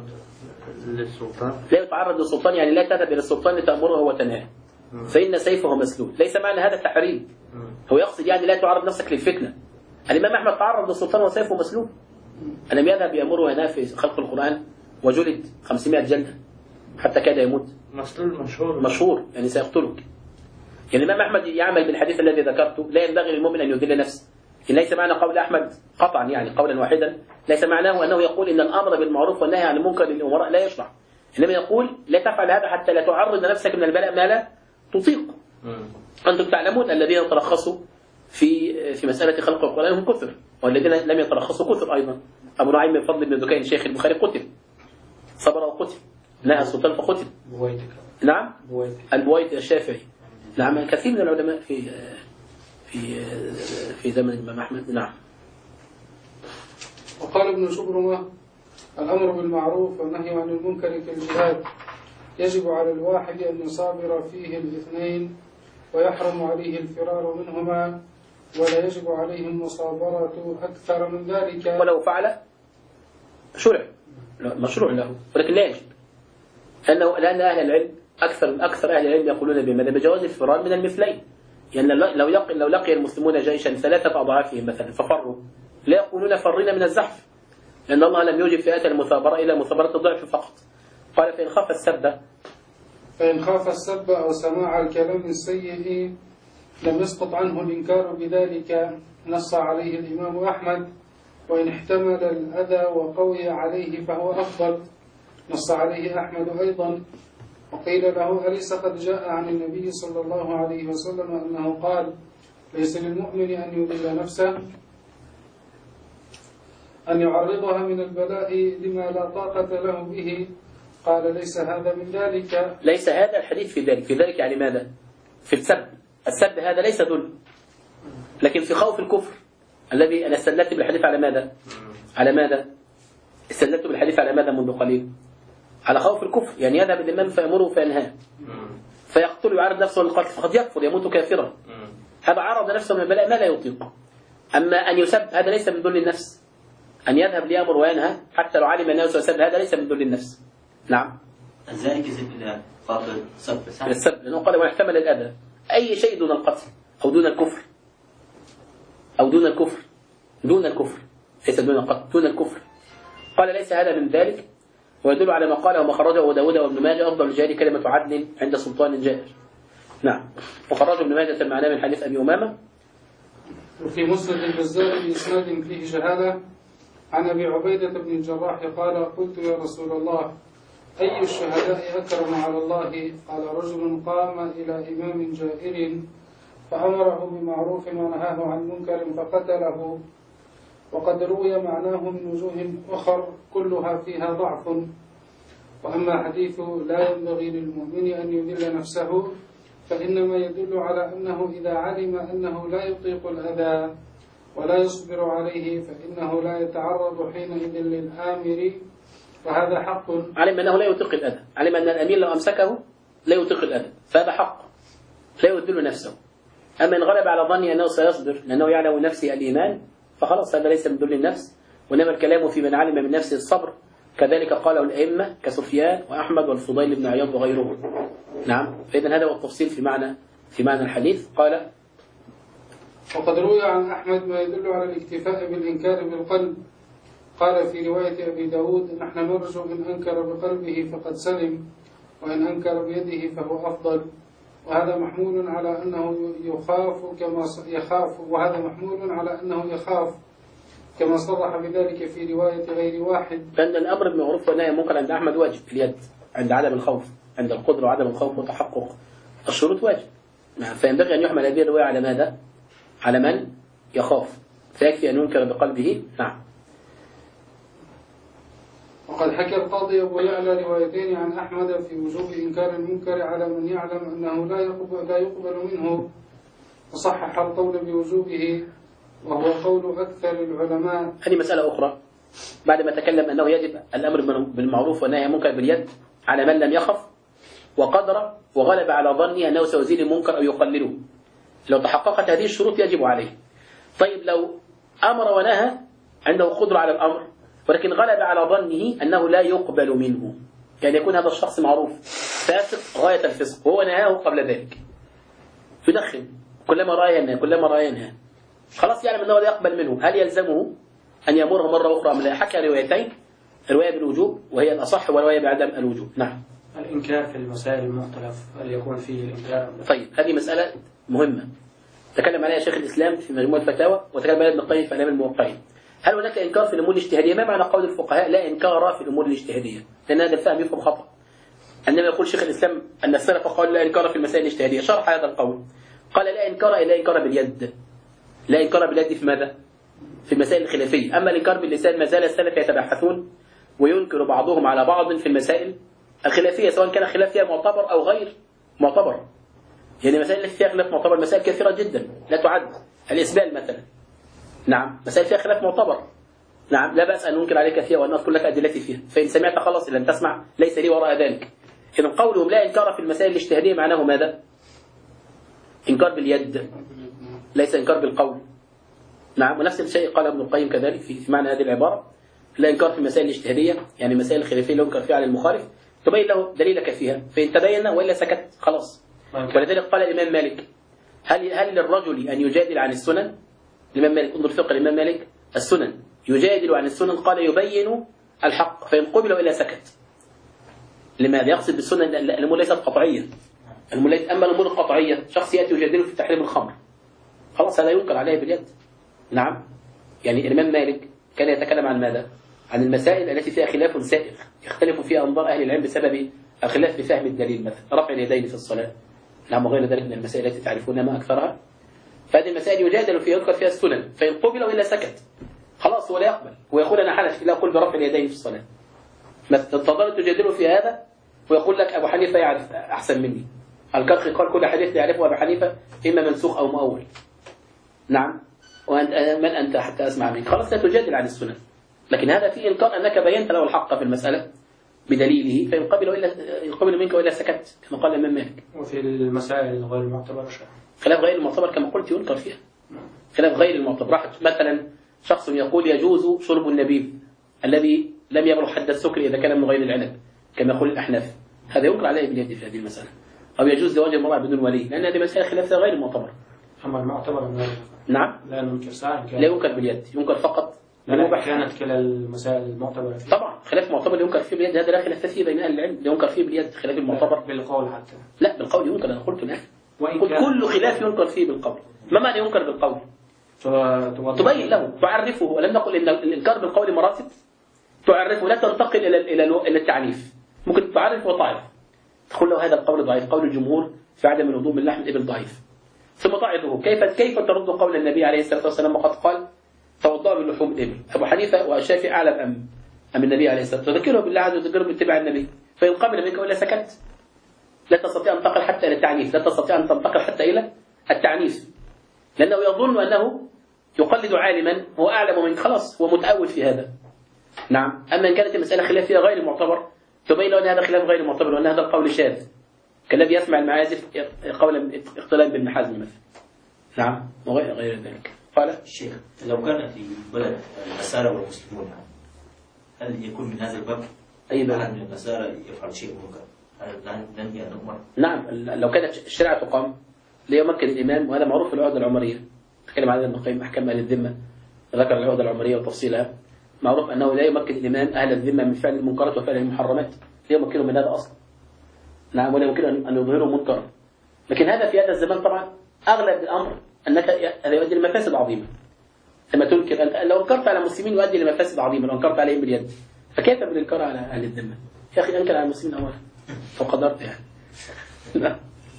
Speaker 2: للسلطان يعني لا تذهب إلى السلطان لتأمره وتنهاه، فإن سيفه مسلول. ليس معنى هذا تحريم، هو يقصد يعني لا تعرض نفسك للفتنة. الإمام أحمد تعرض للسلطان وسيفه مسلول، ألم يذهب يأمره هنا في خلق القرآن وجلد 500 جلدة حتى كاد يموت.
Speaker 6: مسلول
Speaker 2: مشهور يعني سيقتلك. يعني الإمام أحمد يعمل بالحديث الذي ذكرته، لا ينبغي للمؤمن أن يذل نفسه. ليس معنى قول أحمد قطعا يعني قولا واحدا، ليس معناه أنه يقول إن الأمر بالمعروف والنهي عن المنكر للأمراء لا يشرع، إنما يقول لا تفعل هذا حتى لا تعرض نفسك من البلاء ما لا تطيق. أنتم تعلمون الذين ترخصوا في مسألة خلق القرآن هم كثر، والذين لم يترخصوا كثر أيضا. أبو نعيم بن فضل بن دكين شيخ البخاري قتل، صبر وقتل، نهى السلطان فقتل. نعم. البويت الشافعي. نعم. كثير من العلماء في زمن الإمام أحمد. نعم.
Speaker 3: وقال ابن شبرمة الأمر بالمعروف والنهي عن المنكر كالجهاد، يجب على الواحد أن يصابر فيه الاثنين ويحرم عليه الفرار منهما، ولا يجب عليه المصابرة أكثر من ذلك.
Speaker 2: ولو فعل مشروع له، ولكن لا يجب، لأن أهل العلم أكثر أهل العلم يقولون بجواز الفرار من المثلين. يعني لو لقي المسلمون جيشا 3 أضعافهم مثلا ففروا، لا يقولون فرنا من الزحف، لأن الله لم يوجب فئات المثابرة إلى مثابرة الضعف فقط. قال فإن خاف السب
Speaker 3: أو سماع الكلام السيء لم يسقط عنه الإنكار بذلك، نص عليه الإمام أحمد، وإن احتمل الأذى وقوي عليه فهو أفضل، نص عليه أحمد أيضا. وقيل له: أليس قد جاء عن النبي صلى الله عليه وسلم أنه قال: ليس للمؤمن أن يذل نفسه، أن يعرضها من البلاء لما لا طاقة له به. قال: ليس هذا من ذلك.
Speaker 2: ليس هذا الحديث في ذلك. في ذلك يعني ماذا؟ في السب. السب هذا ليس ذل، لكن في خوف الكفر الذي أنا استدلت بالحديث على ماذا؟ على ماذا؟ استدلت بالحديث على ماذا منذ قليل؟ على خوف الكفر، يعني يذهب الإمام فيأمره فينهاه فيقتل ويعرض نفسه للقتل فقد يكفر يموت كافرا. هذا عرض نفسه من البلاء ما لا يطيق. أما أن يسب هذا ليس من ذل النفس. أن يذهب ليأمر وينهى حتى لو علم أنه سيسب هذا ليس من ذل النفس. نعم.
Speaker 5: ذلك يزيد إلى فاضل سب.
Speaker 2: السب لأنه قال: ويحتمل الأذى، أي شيء دون القتل أو دون الكفر، أو دون الكفر، دون الكفر، ليس دون القتل، دون الكفر. قال: ليس هذا من ذلك. ويدل على ما قاله وما خرجه أبو داود وابن ماجه: أفضل الجهاد كلمة عدل عند سلطان جائر. نعم. وخرجه ابن ماجه المعنى من حديث أبي أمامة.
Speaker 3: وفي مسند البزار بإسناد فيه شهادة عن أبي عبيدة بن الجراح قال: قلت: يا رسول الله، أي الشهداء أكرم على الله؟ قال: رجل قام إلى إمام جائر فأمره بمعروف ونهاه عن منكر فقتله. وقد روي معناه من وجوه أخر كلها فيها ضعف. وأما حديث لا ينبغي للمؤمن أن يذل نفسه فإنما يدل على أنه إذا علم أنه لا يطيق الأذى ولا يصبر عليه فإنه لا يتعرض حينئذ للآمر، وهذا حق.
Speaker 2: علم أنه لا يطيق الأذى، علم أن الأمير لو أمسكه لا يطيق الأذى، فهذا حق لا يذل نفسه. أما إن غلب على ظني أنه سيصبر لأنه يعلم من نفسه الإيمان فخلاص هذا ليس من ذل النفس، وإنما الكلام في من علم من نفسه الصبر. كذلك قاله الأئمة كسفيان وأحمد والفضيل بن عياض وغيرهم. نعم. فإذا هذا هو التفصيل في معنى الحديث. قال:
Speaker 3: وقد روي عن أحمد ما يدل على الاكتفاء بالإنكار بالقلب. قال في رواية أبي داود: نحن نرجو إن أنكر بقلبه فقد سلم، وإن أنكر بيده فهو أفضل. وهذا محمول على أنه يخاف كما صرح بذلك في رواية غير واحد.
Speaker 2: فإن الأمر بالمعروف والنهي عن المنكر عند أحمد واجب في اليد، عند عدم الخوف، عند القدرة وعدم الخوف وتحقق الشروط واجب. فينبغي أن يحمل هذه الرواية على ماذا؟ على من يخاف، فيكفي أن ينكر بقلبه. نعم.
Speaker 3: وقد حكى القاضي أبو يعلى روايتين عن أحمد في وجوب إنكار المنكر على من يعلم أنه لا يقبل منه، وصحح القول بوجوبه وهو قول أكثر العلماء.
Speaker 2: هذه مسألة أخرى. بعد ما تكلم أنه يجب الأمر بالمعروف والنهي عن المنكر باليد على من لم يخف وقدر وغلب على ظنه أنه سيزيل المنكر أو يقلله، لو تحققت هذه الشروط يجب عليه. طيب لو أمر ونهى عنده قدرة على الأمر ولكن غلب على ظنه أنه لا يقبل منه، يعني يكون هذا الشخص معروف فاسق غاية الفسق وهو نهاه قبل ذلك، يدخن كلما رأى ينهى، خلاص يعلم أنه لا يقبل منه، هل يلزمه أن يأمره مرة أخرى؟ من حكى روايتين، رواية بالوجوب وهي الأصح ورواية بعدم الوجوب. نعم.
Speaker 4: الإنكار في المسائل المختلف هل يكون فيه الإنكار؟
Speaker 2: طيب هذه مسألة مهمة تكلم عليها شيخ الإسلام في مجموع الفتاوى وتكلم عليها ابن القيم في إعلام الموقعين. هل هناك إنكار في الأمور الاجتهادية؟ ما معنى قول الفقهاء لا إنكار في الأمور الاجتهادية؟ لأن هذا الفهم يفهم خطأ. عندما يقول شيخ الإسلام أن السلف قال لا إنكار في المسائل الاجتهادية، شرح هذا القول قال لا إنكار إلا إنكار باليد. لا إنكار باليد في ماذا؟ في المسائل الخلافية. أما الإنكار باللسان ما زال السلف يتبحثون وينكر بعضهم على بعض في المسائل الخلافية، سواء كان خلاف فيها معتبر أو غير معتبر. يعني مسائل التي فيها خلاف معتبر مسائل كثيرة جدا لا تعد. الإسبال مثلا، نعم، مسائل فيها خلاف معتبر، نعم، لا بأس أن ننكر عليك فيها وأن نذكر لك أدلتي فيها، فإن سمعت خلاص، إن لم تسمع ليس لي وراء ذلك. إذن قولهم لا إنكار في المسائل الاجتهادية معناه ماذا؟ إنكار باليد، ليس إنكار بالقول. نعم. ونفس الشيء قال ابن القيم كذلك في معنى هذه العبارة، لا إنكار في المسائل الاجتهادية، يعني مسائل الخلافية لا ينكر فيها على المخالف، تبين له دليلك فيها، فإن تبين وإلا سكت خلاص. ولذلك قال الإمام مالك هل للرجل أن يجادل عن السنن؟ الإمام مالك، انظر فقه الإمام مالك، السنن يجادل عن السنن، قال يبين الحق، فإن قبل وإلا سكت. لماذا؟ يقصد بالسنن الأمور ليست قطعية، أما الأمور القطعية، شخص يأتي يجادله في تحريم الخمر، خلاص هذا ينكر عليه باليد. نعم. يعني الإمام مالك كان يتكلم عن ماذا؟ عن المسائل التي فيها خلاف سائغ يختلف فيها أنظار أهل العلم بسبب الخلاف في فهم الدليل، مثلا رفع اليدين في الصلاة، نعم، وغير ذلك من المسائل التي تعرفون ما أكثرها. فهذه المسائل يجادل فيها، يذكر فيها السنن، فإن قبل وإلا سكت خلاص هو لا يقبل ويقول أنا حنفي لا أقول برفع اليدين في الصلاة. تفضلوا تجادلوا في هذا ويقول لك أبو حنيفة يعرف أحسن مني. الكرخي قال كل حديث يعرفه أبو حنيفة إما منسوخ أو مؤول. نعم. وأنت من أنت حتى أسمع منك؟ خلاص لا تجادل عن السنن. لكن هذا فيه إنكار أنك بينت له الحق في المسألة بدليله، فإن يقبل منك وإلا سكت كما قال الإمام مالك.
Speaker 4: وفي المسائل غير المعتبرة
Speaker 2: خلاف غير المعتبر كما قلت ينكر فيها. خلاف غير المعتبر، مثلا شخص يقول يجوز شرب النبيذ الذي لم يبلغ حد السكر إذا كان من غير العنب كما يقول الأحناف، هذا ينكر عليه باليد في هذه المسألة. أو يجوز زواج المرأة بدون ولي، لأن هذه مسائل خلافها غير المعتبر.
Speaker 4: أما المعتبر
Speaker 2: نعم
Speaker 4: لا ننكر ساعة
Speaker 2: لا ينكر باليد، ينكر فقط
Speaker 4: لا كانت كلا المسائل المعتبرة فيه.
Speaker 2: طبعا خلاف معتبر ينكر فيه باليد، هذا لا خلاف فيه بين أهل العلم، ينكر فيه باليد خلاف المعتبر
Speaker 4: بالقول حتى.
Speaker 2: لا بالقول ينكر، أنا قلت الآن
Speaker 4: قلت
Speaker 2: كل خلاف ينكر فيه بالقول. ما معنى ينكر بالقول؟ تبين له، تعرفه. ولم نقل إن الإنكار بالقول مراتب، تعرفه، لا تنتقل إلى التعنيف. ممكن تعرف وتعرف، تقول له هذا القول ضعيف، قول الجمهور في عدم الوضوء من لحم الإبل ضعيف، ثم تعرفه كيف ترد قول النبي عليه الصلاة والسلام وقد قال توضأوا من لحوم الإبل. أبو حنيفة والشافعي أعلم أم النبي عليه الصلاة والسلام؟ تذكره بالله عز وجل، تذكره باتباع النبي، فإن قبل منك ولا سكت لا تستطيع أن تنتقل حتى إلى التعنيف، لا تستطيع أن تنتقل حتى إلى التعنيف، لأنه يظن أنه يقلد عالما هو أعلم منك، خلاص هو متأول في هذا. نعم. أما إن كانت المسألة خلاف فيها غير معتبر، تبين له أن هذا خلاف غير معتبر وأن هذا القول شاذ، كالذي يسمع المعازف قولا اختلاف بن حزم مثلا. نعم. وغير ذلك. قال
Speaker 5: الشيخ لو كان في بلد النصارى والمسلمون هل يكون من هذا الباب
Speaker 2: أي بلد
Speaker 5: من النصارى يفعل شيء منكر؟ هل ننهي أن نؤمر؟
Speaker 2: نعم. لو كانت الشريعة تقام لا يمكن الإمام، وهذا معروف في العقد العمرية، تكلم عن ابن القيم أحكام أهل الذمة، ذكر العقد العمرية وتفصيلها، معروف أنه لا يمكن الإمام أهل الذمة من فعل المنكرات وفعل المحرمات، لا يمكنهم من هذا أصلا. نعم. ولا يمكن أن يظهروا منكرا. لكن هذا في هذا الزمان طبعا أغلب الأمر أنك هذا يؤدي لمفاسد عظيمة. لما تنكر أنت، لو انكرت على المسلمين يؤدي لمفاسد عظيمة، لو انكرت عليهم باليد، فكيف بالإنكار على أهل الذمة؟ يا أخي أنكر على المسلمين أولا فقدرت يعني. لا.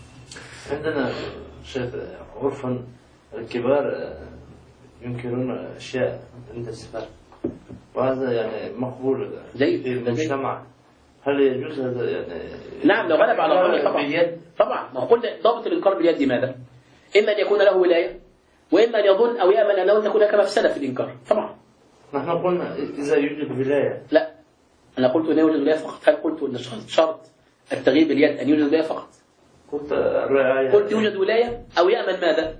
Speaker 6: عندنا شيخ عرفا الكبار ينكرون أشياء عند الصغار، وهذا يعني مقبول
Speaker 2: جيد
Speaker 6: في المجتمع. هل يجوز هذا يعني؟
Speaker 2: نعم لو غلب على ظنه طبعا. طبعا ما قلنا ضابط الإنكار باليد ماذا؟ إما أن يكون له ولاية، وإما أن يظن أو يأمن أنه تكون هناك مفسدة في الإنكار. طبعا
Speaker 6: نحن قلنا إذا يوجد ولاية.
Speaker 2: لا، أنا قلت أن يوجد ولاية فقط. هل قلت أن شرط التغيير باليد أن يوجد ولاية فقط؟
Speaker 6: قلت الرعاية.
Speaker 2: قلت يوجد ولاية أو يأمن ماذا؟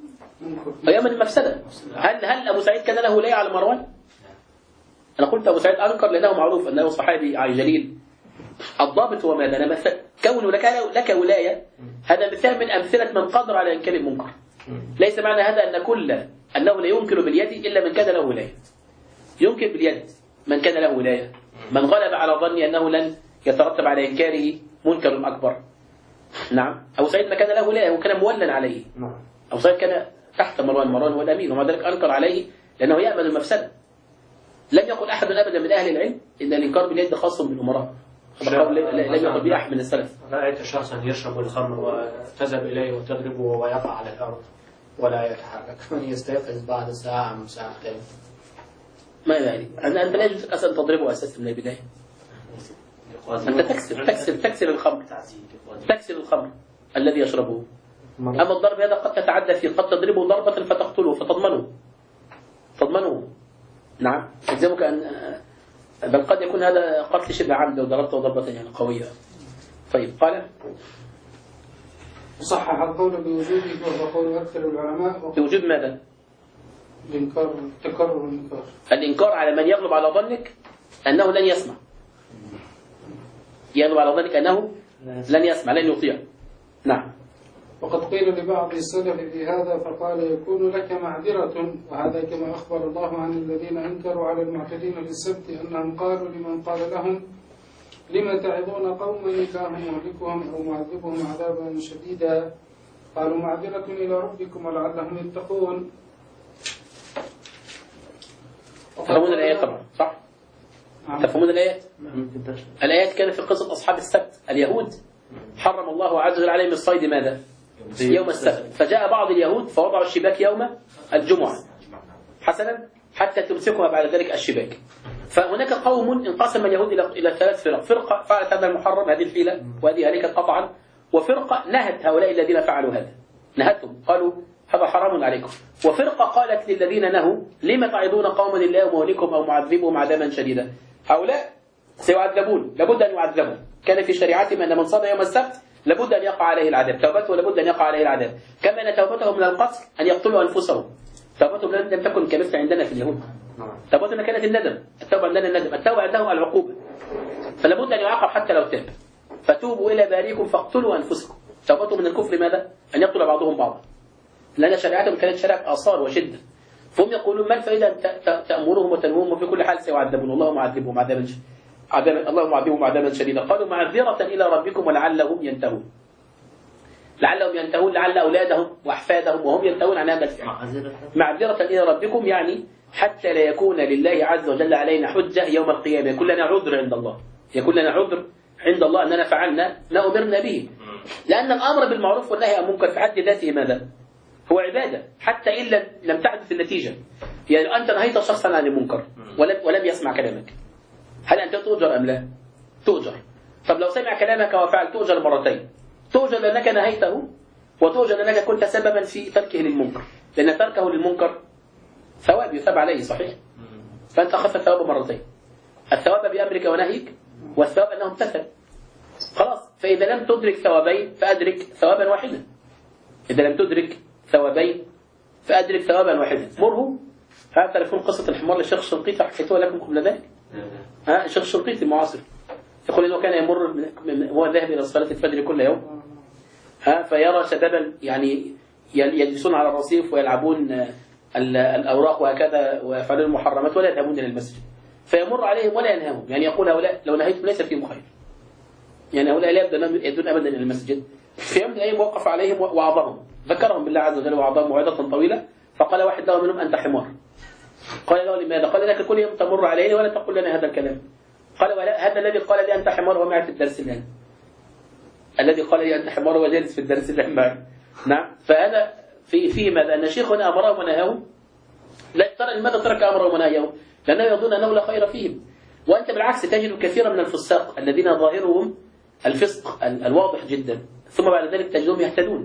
Speaker 2: أو يأمن المفسدة. هل أبو سعيد كان له ولاية على مروان؟ أنا قلت أبو سعيد أنكر لأنه معروف أنه صحابي جليل. الضابط هو ماذا؟ أنا كون لك ولاية، هذا مثال من أمثلة من قدر على إنكار المنكر. ليس معنى هذا أنه لا ينكر باليد إلا من كان له ولاية. ينكر باليد من كان له ولاية، من غلب على ظني أنه لن يترتب على إنكاره منكر أكبر. نعم. أبو سعيد ما كان له ولاية وكان مولا عليه. أبو سعيد كان تحت مروان هو الأمين، ومع ذلك أنكر عليه لأنه يأمن المفسدة. لم يقل أحد أبدا من أهل العلم إن الإنكار باليد خاص بالأمراء، لم يقل به أحد من السلف.
Speaker 4: رأيت شخصا يشرب الخمر وتذهب إليه وتضربه ويقع على الأرض ولا يتحرك، من يستيقظ بعد ساعة من ساعتين.
Speaker 2: ما يعني أنت لا يجوز أصلا تضربه أساسا من البداية. أنت تكسر الخمر، تكسر الخمر الذي يشربه. أما الضرب هذا قد تتعدى فيه، قد تضربه ضربة فتقتله تضمنه. نعم. يلزمك أن بل قد يكون هذا قتل شبه عمد لو ضربته ضربة يعني قوية. طيب قال
Speaker 3: صحح القول بوجوده وهو قول أكثر العلماء.
Speaker 2: بوجود ماذا؟
Speaker 3: الإنكار، تكرر
Speaker 2: الإنكار على من يغلب على ظنك أنه لن يسمع، يغلب على ظنك أنه لن يسمع، لن يطيع. نعم.
Speaker 3: وقد قيل لبعض السلف في هذا فقال يكون لك معذرة، وهذا كما أخبر الله عن الذين أنكروا على المعتدين في السبت أنهم قالوا لمن قال لهم لم تعظون قوما الله مهلكهم أو معذبهم عذابا شديدا قالوا معذرة إلى ربكم ولعلهم يتقون.
Speaker 2: تفهمون الآيات طبعا صح؟ تفهمون الآيات؟ الآيات كانت في قصة أصحاب السبت. اليهود حرم الله عز وجل عليهم الصيد ماذا؟ يوم السبت. فجاء بعض اليهود فوضعوا الشباك يوم الجمعة حسنا حتى تمسكها بعد ذلك الشباك. فهناك قوم انقسم اليهود إلى 3 فرق. فرقة فعلت هذا المحرم هذه الحيلة وهذه هلكت قطعا، وفرقة نهت هؤلاء الذين فعلوا هذا، نهتهم قالوا هذا حرام عليكم. وفرقة قالت للذين نهوا لما تعظون قوما الله مهلكهم أو معذبهم عذابا شديدا. هؤلاء سيعذبون، لابد أن يعذبوا. كان في شريعتهم أن من صاد يوم السبت لابد أن يقع عليه العذاب، توبته لابد أن يقع عليه العذاب، كما أن توبتهم من القتل أن يقتلوا أنفسهم. توبتهم لم تكن كمثل عندنا في اليهود. توبتنا كانت الندم، التوبة عندنا الندم، التوبة عندهم العقوبة. فلابد أن يعاقب حتى لو تاب. فتوبوا إلى باريكم فاقتلوا أنفسكم. توبتهم من الكفر ماذا؟ أن يقتل بعضهم بعضا، لأن شريعتهم كانت شريعة آثار وشدة. فهم يقولون ما الفائدة أن تأمرهم وتنهوهم وفي كل حال سيعذبون، الله معذبهم عذابا شديدا. قالوا معذرة إلى ربكم ولعلهم ينتهون. لعلهم ينتهون، لعل أولادهم وأحفادهم وهم ينتهون عن هذا الفعل. معذرة إلى ربكم يعني حتى لا يكون لله عز وجل علينا حجة يوم القيامة، يكون لنا عذر عند الله، يكون لنا عذر عند الله أننا فعلنا ما أمرنا به. لأن الأمر بالمعروف والنهي عن المنكر في حد ذاته ماذا؟ هو عبادة، حتى إن لم تحدث النتيجة. يعني أنت نهيت شخصا عن المنكر ولم يسمع كلامك، هل أنت تؤجر أم لا؟ تؤجر. طب لو سمع كلامك وفعل تؤجر مرتين، تؤجر لأنك نهيته، وتؤجر لأنك كنت سببا في تركه للمنكر، لأن تركه للمنكر ثواب يثاب عليه صحيح؟ فأنت أخذت الثواب مرتين، الثواب بأمرك ونهيك، والثواب أنه امتثل. خلاص. فإذا لم تدرك ثوابين فأدرك ثوابا واحدا. إذا لم تدرك ثوابين فأدرك ثوابا واحدا. مره. هذا تعرفون قصة الحمار للشيخ الشنقيطي حكيتها لكم قبل ذلك؟ الشيخ الشنقيطي المعاصر يقول إنه كان يمر هو ذاهب إلى صلاة الفجر كل يوم، فيرى شبابا يعني يجلسون على الرصيف ويلعبون الأوراق وهكذا ويفعلون المحرمات ولا يذهبون إلى المسجد، فيمر عليهم ولا ينهاهم. يعني يقول هؤلاء لو نهيتم ليس فيهم خير، يعني هؤلاء لا يدون أبدا إلى المسجد. في يوم من الأيام وقف عليهم وعظهم، ذكرهم بالله عز وجل وعظهم موعظة طويلة. فقال واحد له منهم أنت حمار. قال له لماذا؟ قال لك كل يوم تمر علينا ولا تقول لنا هذا الكلام. قال هذا الذي قال لي أنت حمار هو معي في الدرس الآن، الذي قال لي أنت حمار هو جالس في الدرس الآن معي. نعم. فهذا في ماذا؟ أن شيخنا أمرهم ونهاهم. لا ترى لماذا ترك أمرهم ونهاهم؟ لأنه يظن أنه لا خير فيهم. وأنت بالعكس تجد كثيرا من الفساق الذين ظاهرهم الفسق الواضح جدا، ثم بعد ذلك تجدهم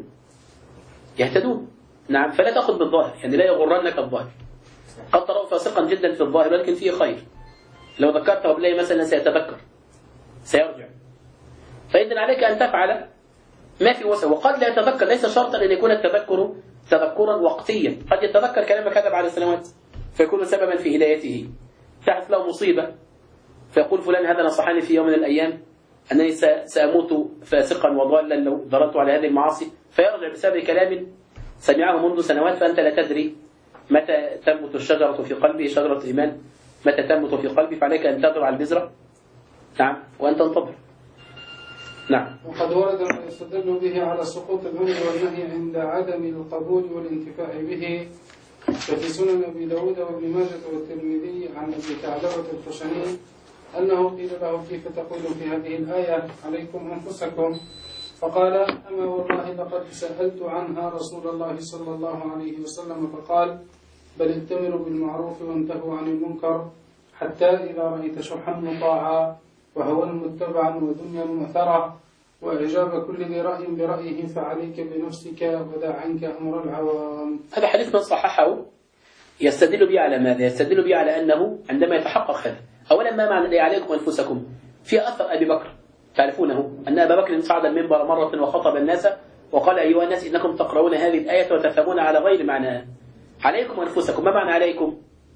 Speaker 2: يهتدون. نعم. فلا تأخذ بالظاهر، يعني لا يغرنك الظاهر. قد تراه فاسقا جدا في الظاهر ولكن فيه خير، لو ذكرته بالله مثلا سيتذكر سيرجع. فإذن عليك أن تفعل ما في وسع. وقد لا يتذكر، ليس شرطا أن يكون التذكر تذكرا وقتيا، قد يتذكر كلامك هذا بعد سنوات فيكون سببا في هدايته. تحدث له مصيبة فيقول فلان هذا نصحني في يوم من الأيام أنني سأموت فاسقا وضالا لو ضررت على هذه المعاصي، فيرجع بسبب كلام سمعه منذ سنوات، فأنت لا تدري متى تنبت الشجرة في قلبه، شجرة إيمان متى تنبت في قلبي، فعليك أن تزرع البذرة. نعم. وأن تنتظر. نعم.
Speaker 3: وقد ورد ما يستدل به على سقوط الأمر والنهي عند عدم القبول والانتفاع به، ففي سنن أبي داود وابن ماجه والترمذي عن أبي ثعلبة الخشني أنه قيل له كيف تقول في هذه الآية عليكم أنفسكم؟ فقال أما والله لقد سألت عنها رسول الله صلى الله عليه وسلم فقال بل ائتمروا بالمعروف وانتهوا عن المنكر، حتى إذا رأيت شحا مطاعا وهوى متبعا ودنيا مؤثرة وإعجاب كل ذي رأي برأيه فعليك بنفسك ودع عنك أمر العوام.
Speaker 2: هذا حديث من صححه يستدل به على ماذا؟ يستدل به على أنه عندما يتحقق هذا، أولا ما معنى عليكم أنفسكم؟ في أثر أبي بكر تعرفونه أن أبا بكر صعد المنبر مرة وخطب الناس وقال أيها الناس إنكم تقرؤون هذه الآية وتفهمون على غير معناها. عليكم أنفسكم، ما معنى عليكم؟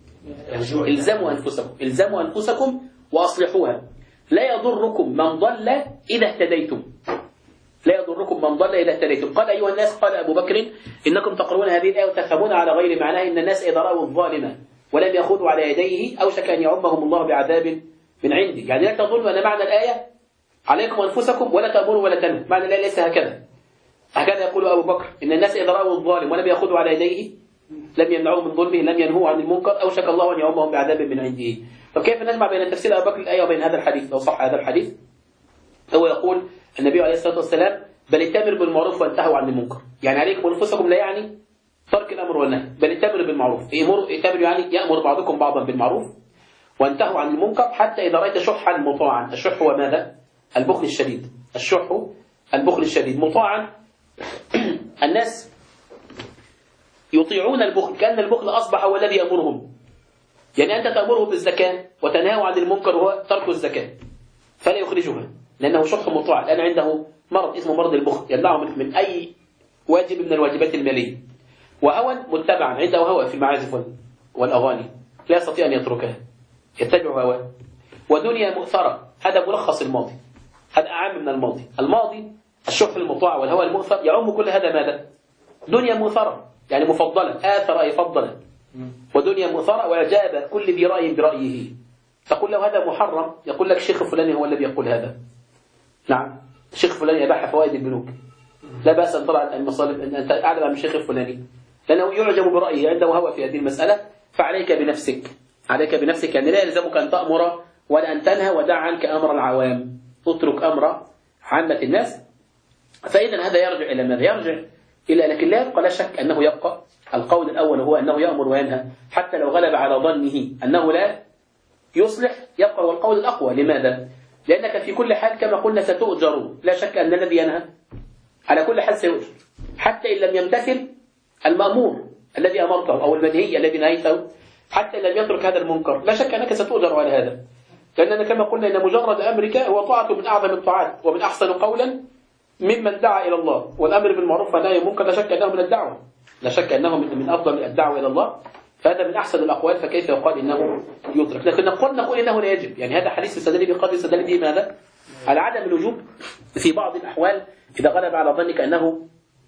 Speaker 2: الزموا أنفسكم وأصلحوها. لا يضركم من ضل إذا اهتديتم. لا يضركم من ضل إذا اهتديتم. قال أيها الناس، قال أبو بكر إنكم تقرؤون هذه الآية وتفهمون على غير معناها، إن الناس إذا رأوا الظالم ولم يأخذوا على يديه أوشك أن يعمهم الله بعذاب من عندي، يعني لا تظن أن معنى الآية عليكم أنفسكم ولا تأمروا ولا تنهوا، معنى الآية ليس هكذا. هكذا يقول أبو بكر إن الناس إذا رأوا الظالم ولم يأخذوا على يديه لم يمنعوه من ظلمه، لم ينهوا عن المنكر، أوشك الله أن يعمهم بعذاب من عنده. طب كيف نجمع بين تفسير أبو بكر الآية وبين هذا الحديث لو صح هذا الحديث؟ هو يقول النبي عليه الصلاة والسلام بل اتمروا بالمعروف وانتهوا عن المنكر، يعني عليكم أنفسكم لا يعني ترك الأمر والنهي، بل اتمروا بالمعروف. اتمروا يعني يأمر بعضكم بعضا بالمعروف، وانتهوا عن المنكر حتى إذا رأيت شحا مطاعا. الشح هو ماذا؟ البخل الشديد. الشح البخل الشديد مطاعا. الناس يطيعون البخل كأن البخل أصبح هو الذي يأمرهم، يعني أنت تأمره بالزكاة وتنهاه عن المنكر وهو ترك الزكاة فلا يخرجها لأنه شح مطاع، لأن عنده مرض اسمه مرض البخل يمنعه من أي واجب من الواجبات المالية، وهوى متبعا عنده هوى في المعازف والأغاني لا يستطيع أن يتركها يتبع هواه، ودنيا مؤثرة. هذا ملخص الماضي، هذا أعم من الماضي. الماضي الشح المطاع والهوى المؤثر يعم كل هذا ماذا؟ دنيا مؤثرة يعني مفضلة، آثر أي فضلا، ودنيا مؤثرة وإعجاب كل ذي رأي برأيه. تقول له هذا محرم، يقول لك الشيخ فلاني هو الذي يقول هذا. نعم الشيخ فلاني يباح فوائد البنوك، لا بأس أن ترى المصالح أن أنت أعلم من الشيخ الفلاني لأنه يعجب برأيه عنده هوى في هذه المسألة. فعليك بنفسك، عليك بنفسك، يعني لا يلزمك أن تأمر ولا أن تنهى، ودع عنك أمر العوام، اترك أمر عامة الناس. فإذا هذا يرجع إلى ماذا؟ يرجع إلى لكن لا يبقى لا شك أنه يبقى القول الأول هو أنه يأمر وينهى حتى لو غلب على ظنه أنه لا يصلح، يبقى هو القول الأقوى. لماذا؟ لأنك في كل حال كما قلنا ستؤجر، لا شك أن الذي ينهى على كل حال سيؤجر حتى إن لم يمتثل المأمور الذي أمرته أو المنهي الذي نهيته، حتى إن لم يترك هذا المنكر لا شك أنك ستؤجر على هذا، لأننا كما قلنا إن مجرد أمرك هو طاعة من أعظم الطاعات ومن أحسن قولا ممن دعا إلى الله. والأمر بالمعروف والنهي عن المنكر لا شك أنه من الدعوة، لا شك أنه من أفضل الدعوة إلى الله، فهذا من أحسن الأقوال. فكيف يقال إنه يترك؟ لكن نقول إنه لا يجب، يعني هذا حديث استدل به قد استدل به ماذا؟ على عدم الوجوب في بعض الأحوال إذا غلب على ظنك أنه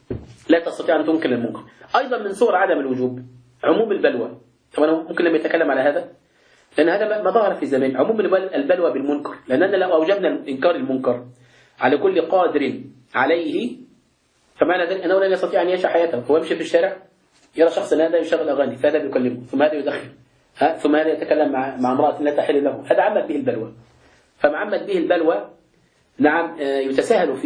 Speaker 2: لا تستطيع أن تنكر المنكر. أيضا من صور عدم الوجوب عموم البلوى. طبعا ممكن لما يتكلم على هذا لأن هذا ما ظهر في زمان عموم البلوى بالمنكر، لأننا لو أوجبنا إنكار المنكر على كل قادر عليه فمعنى ذلك أنه لا يستطيع أن يعيش حياته. هو يمشي في الشارع يرى شخصا هذا يشغل أغاني فهذا يكلمه، ثم هذا يدخن، ثم هذا يتكلم مع امرأة لا تحل له، هذا عمت به البلوى. فمعمت به البلوى نعم يتساهل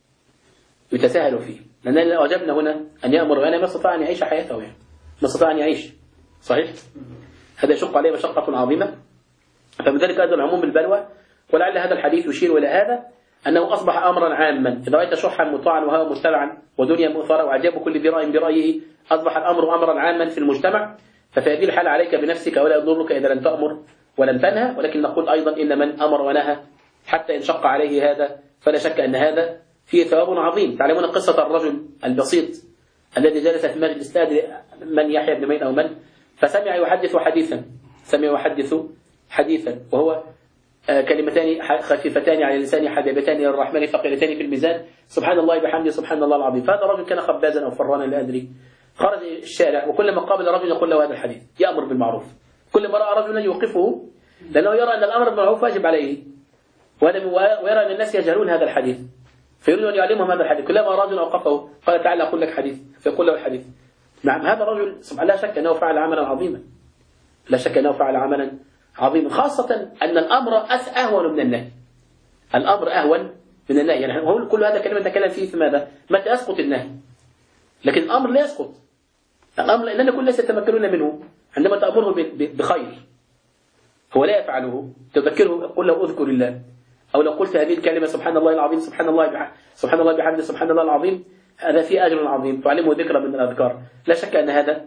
Speaker 2: فيه لأننا لو أوجبنا هنا أن يأمر وأنا ما استطاع أن يعيش حياته، يعني ما استطاع أن يعيش صحيح، هذا يشق عليه مشقة عظيمة. فبذلك أيضا عموم البلوى. ولعل هذا الحديث يشير إلى هذا أنه أصبح أمرا عاما. إذا رأيت شحا مطاعا وهوى متبعا ودنيا مؤثرة وعجاب كل ذي رأي برأيه أصبح الأمر أمرا عاما في المجتمع. ففي هذه الحالة عليك بنفسك ولا يضرك إذا لم تأمر ولم تنهى. ولكن نقول أيضا إن من أمر ونهى حتى إن شق عليه هذا فلا شك أن هذا فيه ثواب عظيم. تعلمون قصة الرجل البسيط الذي جلس في مجلس من يحيى بن معين أو من فسمع يحدث حديثا وهو كلمتان خفيفتان على اللسان حبيبتان إلى الرحمن ثقيلتان في الميزان سبحان الله بحمده سبحان الله العظيم. فهذا الرجل كان خبازا أو فرانا لا أدري، خرج الشارع وكلما قابل رجل يقول له هذا الحديث يأمر بالمعروف. كل ما رأى رجلا يوقفه لأنه يرى أن الأمر بالمعروف واجب عليه ويرى أن الناس يجهلون هذا الحديث فيريد أن يعلمهم هذا الحديث. كلما رجل أوقفه قال تعالى أقول لك حديث فيقول له الحديث. نعم هذا الرجل لا شك أنه فعل عملا عظيما، لا شك أنه فعل عملا عظيما، خاصة أن الأمر أهون من النهي. الأمر أهون من النهي، يعني هو كل هذا كلمة نتكلم فيه في ماذا؟ متى يسقط النهي، لكن الأمر لا يسقط. الأمر لأننا كل الناس يتمكنون منه عندما تأمره بخير هو لا يفعله. تذكره قل له أذكر الله، أو لو قلت هذه الكلمة سبحان الله العظيم سبحان الله بحمده سبحان الله العظيم هذا فيه أجر عظيم تعلمه ذكرى من الأذكار. لا شك أن هذا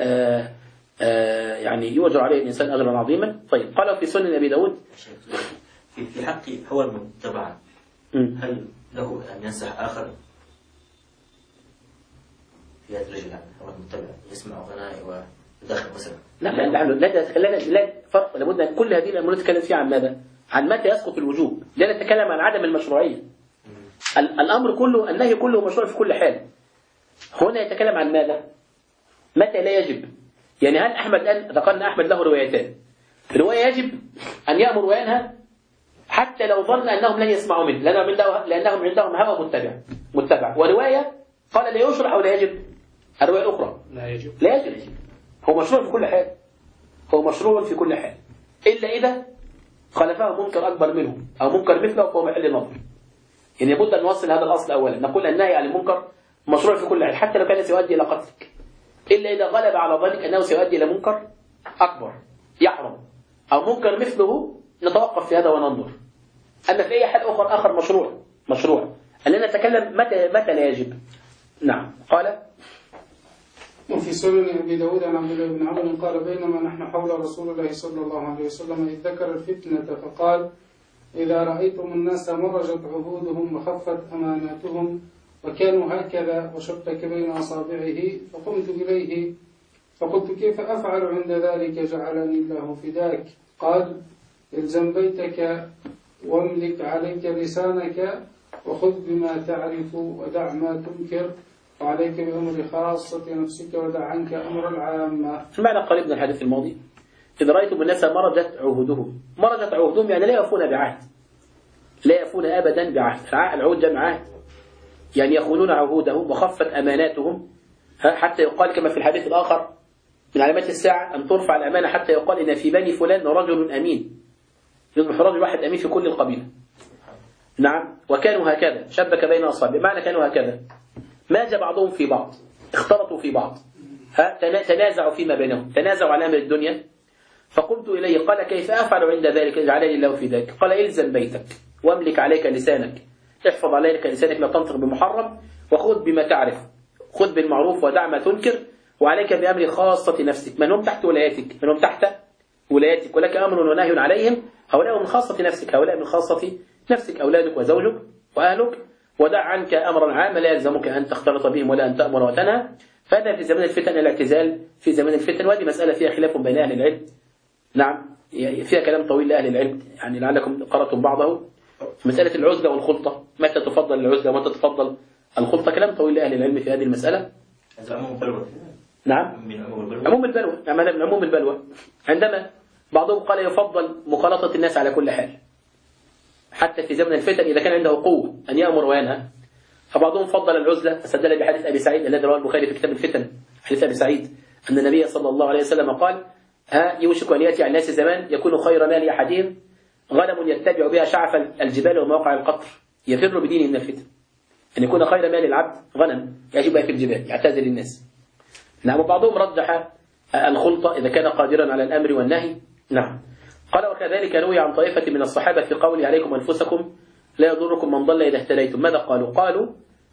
Speaker 2: يعني يؤجر عليه الإنسان أجرا عظيما. طيب قال في سنن أبي داود
Speaker 5: في حق هو المتبع هل له أن ينصح آخر في هذا الرجل هو المتبع يسمع غناء ويدخل مثلا؟
Speaker 2: لا فرق، لابد أن كل هذه الأمور نتكلم فيها عن ماذا؟ عن متى يسقط الوجوب، لا نتكلم عن عدم المشروعية. الأمر كله النهي كله مشروع في كل حال. هنا يتكلم عن ماذا؟ متى لا يجب. يعني هل أحمد ذكرنا أحمد له روايتان، رواية يجب أن يأمر وينهى حتى لو ظن أنهم لن يسمعوا منه لأنهم عندهم هوى متبع. ورواية قال لا يشرع أو لا يجب. الرواية الأخرى لا يجب. هو مشروع في كل حال، هو مشروع في كل حال إلا إذا خالفه منكر أكبر منه أو منكر مثله فهو محل نظر. يعني لابد أن نوصل هذا الأصل أولا، نقول النهي عن المنكر مشروع في كل حال حتى لو كان سيؤدي إلى قتلك، إلا إذا غلب على ظنك أنه سيؤدي إلى منكر أكبر يحرم أو منكر مثله نتوقف في هذا وننظر. أما في أي حال آخر مشروع أننا نتكلم متى لا يجب. نعم. قال
Speaker 3: وفي سنن أبي داود عن عبد الله بن عمرو قال بينما نحن حول رسول الله صلى الله عليه وسلم إذ ذكر الفتنة فقال إذا رأيتم الناس مرجت عهودهم وخفت أماناتهم وكانوا هكذا وشبك بين أصابعه فقمت إليه فقلت كيف أفعل عند ذلك جعلني الله فداك. قال الزم بيتك واملك عليك لسانك وخذ بما تعرف ودع ما تنكر وعليك بأمر خاصة نفسك ودع عنك أمر العامة.
Speaker 2: المعنى قريب من الحديث الماضي. إذا رأيتم الناس مرجت عهودهم يعني لا يفون بعهد، لا يفون أبدا بعهد. العهود جمع عهد، يعني يخونون عهودهم وخفت أماناتهم، حتى يقال كما في الحديث الآخر من علامات الساعة أن ترفع الأمانة حتى يقال إن في بني فلان رجل أمين، يصبح رجل واحد أمين في كل القبيلة. نعم. وكانوا هكذا شبك بين أصابع. معنى كانوا هكذا ماج بعضهم في بعض، اختلطوا في بعض، تنازعوا فيما بينهم، تنازعوا على أمر الدنيا. فقمت إليه قال كيف أفعل عند ذلك جعلني الله في ذلك. قال إلزم بيتك واملك عليك لسانك، احفظ عليك لسانك لا تنطق بمحرم وخذ بما تعرف، خذ بالمعروف ودع ما تنكر وعليك بأمر خاصة نفسك. من هم تحت ولايتك؟ من هم تحت ولايتك ولك أمر ونهي عليهم، هؤلاء من خاصة نفسك، هؤلاء من خاصة نفسك، أولادك وزوجك وأهلك. ودع عنك أمرا عاما لا يلزمك أن تختلط بهم ولا أن تأمر وتنهى. فهذا في زمن الفتن الاعتزال في زمن الفتن، وهذه مسألة فيها خلاف بين أهل العلم. نعم. فيها كلام طويل لأهل العلم، يعني لعلكم قرأتم بعضه. مسألة العزلة والخلطة، متى تفضل العزلة ومتى تفضل الخلطة، كلام طويل لأهل العلم في هذه المسألة.
Speaker 5: عموم البلوى.
Speaker 2: نعم. عموم البلوى. هذا من عموم البلوى. عندما بعضهم قال يفضل مخالطة الناس على كل حال حتى في زمن الفتن إذا كان عنده قوة أن يأمر وينهى، فبعضهم فضل العزلة فاستدل بحديث أبي سعيد الذي رواه البخاري في كتاب الفتن، حديث أبي سعيد أن النبي صلى الله عليه وسلم قال يوشك أن يأتي على الناس زمان يكون خير مال أحدهم غنم يتبع بها شعف الجبال ومواقع القطر يفر بدينه من الفتن. أن يكون خير مال العبد غنم يجب في الجبال يعتزل الناس. نعم. وبعضهم رجح الخلطة إذا كان قادرا على الأمر والنهي. نعم. قال وكذلك روي عن طائفة من الصحابة في قول عليكم أنفسكم لا يضركم من ضل إذا اهتديتم. ماذا قالوا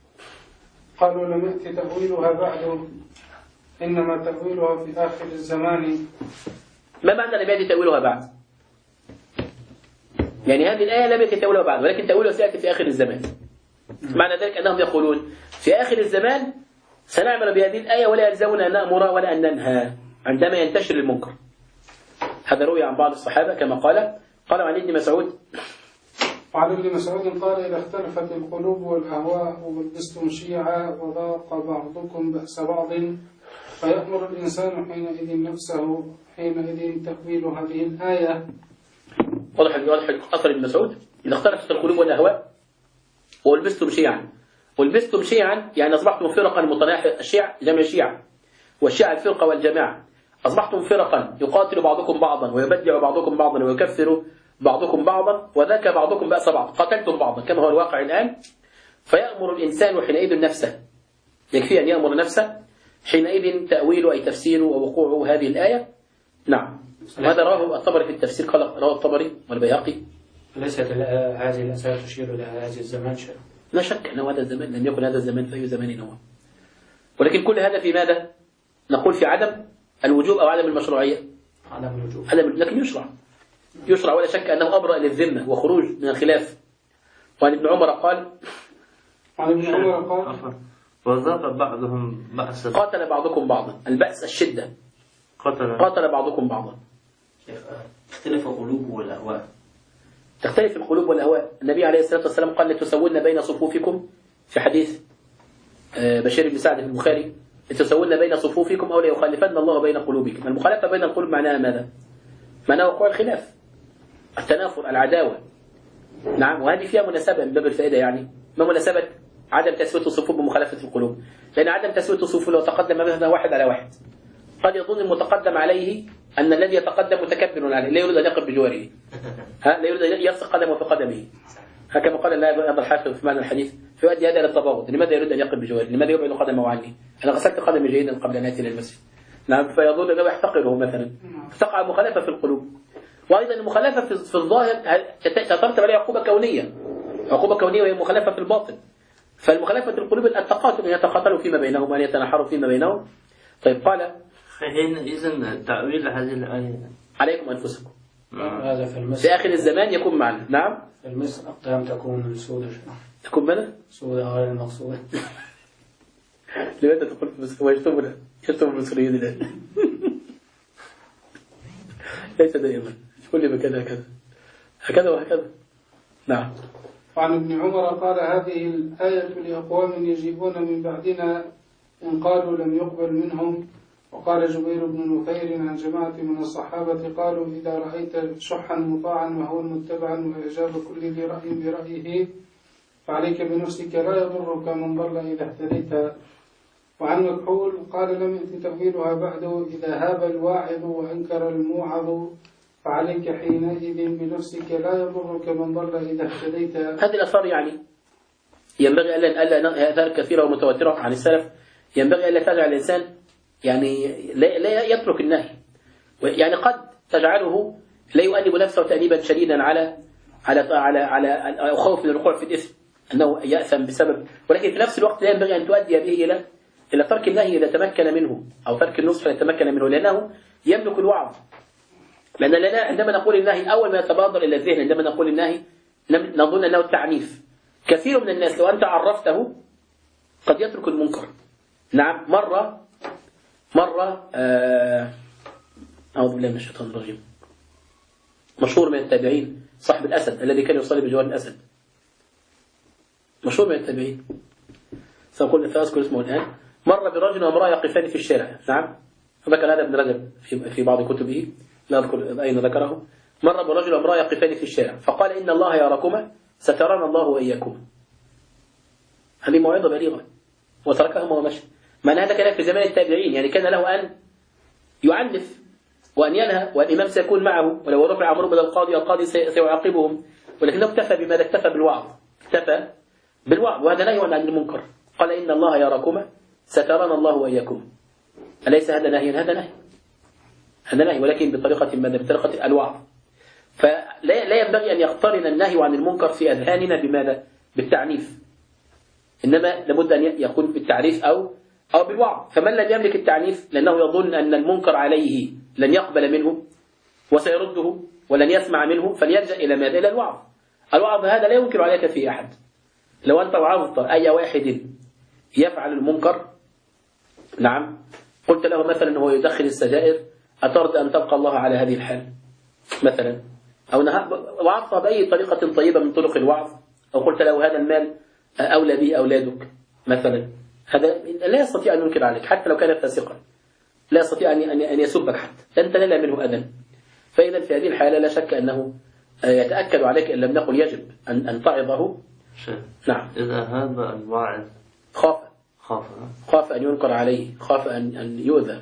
Speaker 3: لم يأتي تأويلها بعد إنما تأويلها في آخر الزمان.
Speaker 2: ما معنى لم يأتي تأويلها بعد؟ يعني هذه الآية لم يأتي تأويلها بعد ولكن تأويلها سيأتي في آخر الزمان. معنى ذلك أنهم يقولون في آخر الزمان سنعمل بهذه الآية ولا يلزمنا أن نأمر ولا أن ننهى عندما ينتشر المنكر. هذا روي عن بعض الصحابة كما قال عن ابن مسعود.
Speaker 3: وعن ابن مسعود قال إذا اختلفت القلوب والأهواء ولبستم شيعا وذاق بعضكم بأس بعض فيأمر الإنسان حينئذ نفسه حينئذ تأويل هذه الآية.
Speaker 2: واضح أثر ابن مسعود. إذا اختلفت القلوب والأهواء ولبستم شيعا يعني أصبحتم فرقا متناحرة. الشيع جمع شيعة، والشيعة الفرقة والجماعة. أصبحتم فرقا يقاتل بعضكم بعضا ويبدع بعضكم بعضا ويكفر بعضكم بعضا وذاك بعضكم بأس بعض، قتلتم بعضا كما هو الواقع الآن. فيأمر الإنسان حينئذ نفسه، يكفي أن يأمر نفسه حينئذ تأويل أي تفسير ووقوع هذه الآية. نعم. وهذا رواه الطبري في التفسير، قال رواه الطبري والبيهقي.
Speaker 4: ليست هذه الأسئلة تشير إلى هذا الزمان شيء؟
Speaker 2: لا شك أنه هذا الزمان، لم يكن هذا الزمان في أي زمان هو. ولكن كل هذا في ماذا؟ نقول في عدم الوجوب أو عدم المشروعية.
Speaker 4: عدم الوجوب.
Speaker 2: لكن يشرع ولا شك أنه أبرأ للذمة وخروج من الخلاف. وعن ابن عمر قال
Speaker 6: وذاق بعضهم بأس.
Speaker 2: قاتل بعضكم بعضا. البأس الشدة. قاتل بعضكم بعضا.
Speaker 5: تختلف القلوب والأهواء.
Speaker 2: تختلف القلوب والأهواء. النبي عليه الصلاة والسلام قال لتسون بين صفوفكم في حديث بشير بن سعد في البخاري لتسون بين صفوفكم أو ليخالفن الله بين قلوبكم. المخالفة بين القلوب معناها ماذا؟ معناها وقوع الخلاف، التنافر، العداوة. نعم، وهذه فيها مناسبة من باب الفائدة يعني. ما مناسبة عدم تسوية الصفوف بمخالفة القلوب؟ لأن عدم تسوية الصفوف لو تقدم مثلا واحد على واحد قد يظن المتقدم عليه أن الذي يتقدم متكبر عليه، لا يريد أن يقف بجواره، لا يريد أن يلصق قدمه في قدمه، كما قال الله أبو الحافظ في معنى الحديث، فيؤدي هذا إلى التباغض. لماذا يريد أن يقف بجواره؟ لماذا يبعد قدمه عني؟ أنا غسلت قدمي جيدا قبل أن آتي إلى المسجد. نعم، فيظن أنه يحتقره مثلا، فتقع مخالفة في القلوب. وأيضا المخالفة في الظاهر تترتب عليها عقوبة كونية، عقوبة كونية وهي مخالفة في الباطن. فالمخالفة في القلوب التقاتل، أن يتقاتلوا فيما بينهم وأن يتناحروا فيما بينهم. طيب قال
Speaker 6: إذن تأويل هذه الآية
Speaker 2: عليكم أنفسكم
Speaker 4: هذا في المصر
Speaker 2: في آخر الزمان يكون معنا. نعم،
Speaker 4: في المصر أقدام تكون سودة،
Speaker 2: تكون ماذا؟
Speaker 4: سودة غير المقصودة.
Speaker 2: لماذا تقول في مصر ويشتمنا؟ يشتم المصريين الآن. ليس دائما في كل مكان هكذا، هكذا وهكذا. نعم.
Speaker 3: وعن ابن عمر قال: هذه الآية لأقوام يجيبون من بعدنا إن قالوا لم يقبل منهم. وقال جبير بن نفير عن جماعة من الصحابة قالوا: إذا رأيت شحا مطاعا وهو متبعا وإعجاب كل ذي رأي برأيه فعليك بنفسك لا يضرك من ضل إذا اهتديت. وعن مكحول قال: لم يأت تأويلها بعد. إذا هاب الواعظ وأنكر الموعظ فعليك حينئذ بنفسك لا يضرك من ضل إذا اهتديت.
Speaker 2: هذه الأثار يعني ينبغي ألا آثار كثيرة ومتواترة عن السلف، ينبغي ألا تجعل الإنسان يعني لا يترك النهي، يعني قد تجعله لا يؤنب نفسه تأنيبا شديدا على خوف من الوقوع في الإثم، أنه يأثم بسبب، ولكن في نفس الوقت لا ينبغي أن تؤدي به إلى ترك النهي إذا تمكن منه، أو ترك النصح إذا تمكن منه، لأنه يملك الوعظ. لأن عندما نقول النهي أول ما يتبادر إلى الذهن عندما نقول النهي نظن أنه التعنيف. كثير من الناس لو أنت عرفته قد يترك المنكر. نعم، مرة أعوذ بالله من الشيطان الرجيم، مشهور من التابعين صاحب الأسد الذي كان يصلي بجوار الأسد، مشهور من التابعين، سأذكر اسمه الآن. مر برجل وامرأة يقفان في الشارع. نعم، ذكر هذا ابن رجب في بعض كتبه، لا أذكر أين ذكره. مر برجل وامرأة يقفان في الشارع فقال: إن الله يراكما سترانا الله وإياكما. هذه موعظة بليغة، وتركهم ومشى. معنى هذا كان في زمان التابعين، يعني كان له أن يعنف وأن ينهى، والإمام سيكون معه، ولو رفع أمره إلى القاضي سيعاقبهم، ولكنه اكتفى بماذا؟ اكتفى بالوعظ، وهذا نهي عن المنكر. قال: إن الله يراكما سترانا الله وإياكما. أليس هذا نهي؟ هذا نهي، ولكن بطريقة ماذا؟ بطريقة الوعظ. فلا ينبغي أن يقترن النهي عن المنكر في أذهاننا بماذا؟ بالتعنيف، إنما لابد أن يكون بالتعريف أو بالوعظ. فمن لم يملك التعنيف لأنه يظن أن المنكر عليه لن يقبل منه وسيرده ولن يسمع منه، فليلجأ إلى ماذا؟ إلى الوعظ. الوعظ هذا لا ينكر عليك فيه أحد. لو أنت وعظت أي واحد يفعل المنكر، نعم، قلت له مثلا هو يدخن السجائر: أترضى أن تبقى الله على هذه الحال مثلا؟ أو وعظت بأي طريقة طيبة من طرق الوعظ، أو قلت له هذا المال أولى به أولادك مثلا، هذا لا يستطيع أن ينكر عليك حتى لو كان فاسقا، لا يستطيع أن يسبك حتى، لن تنال منه أذى. فإذا في هذه الحالة لا شك أنه يتأكد عليك إن لم نقل يجب أن تعظه. نعم،
Speaker 6: إذا هذا الواعظ
Speaker 2: خاف أن ينكر عليه، خاف أن يؤذى.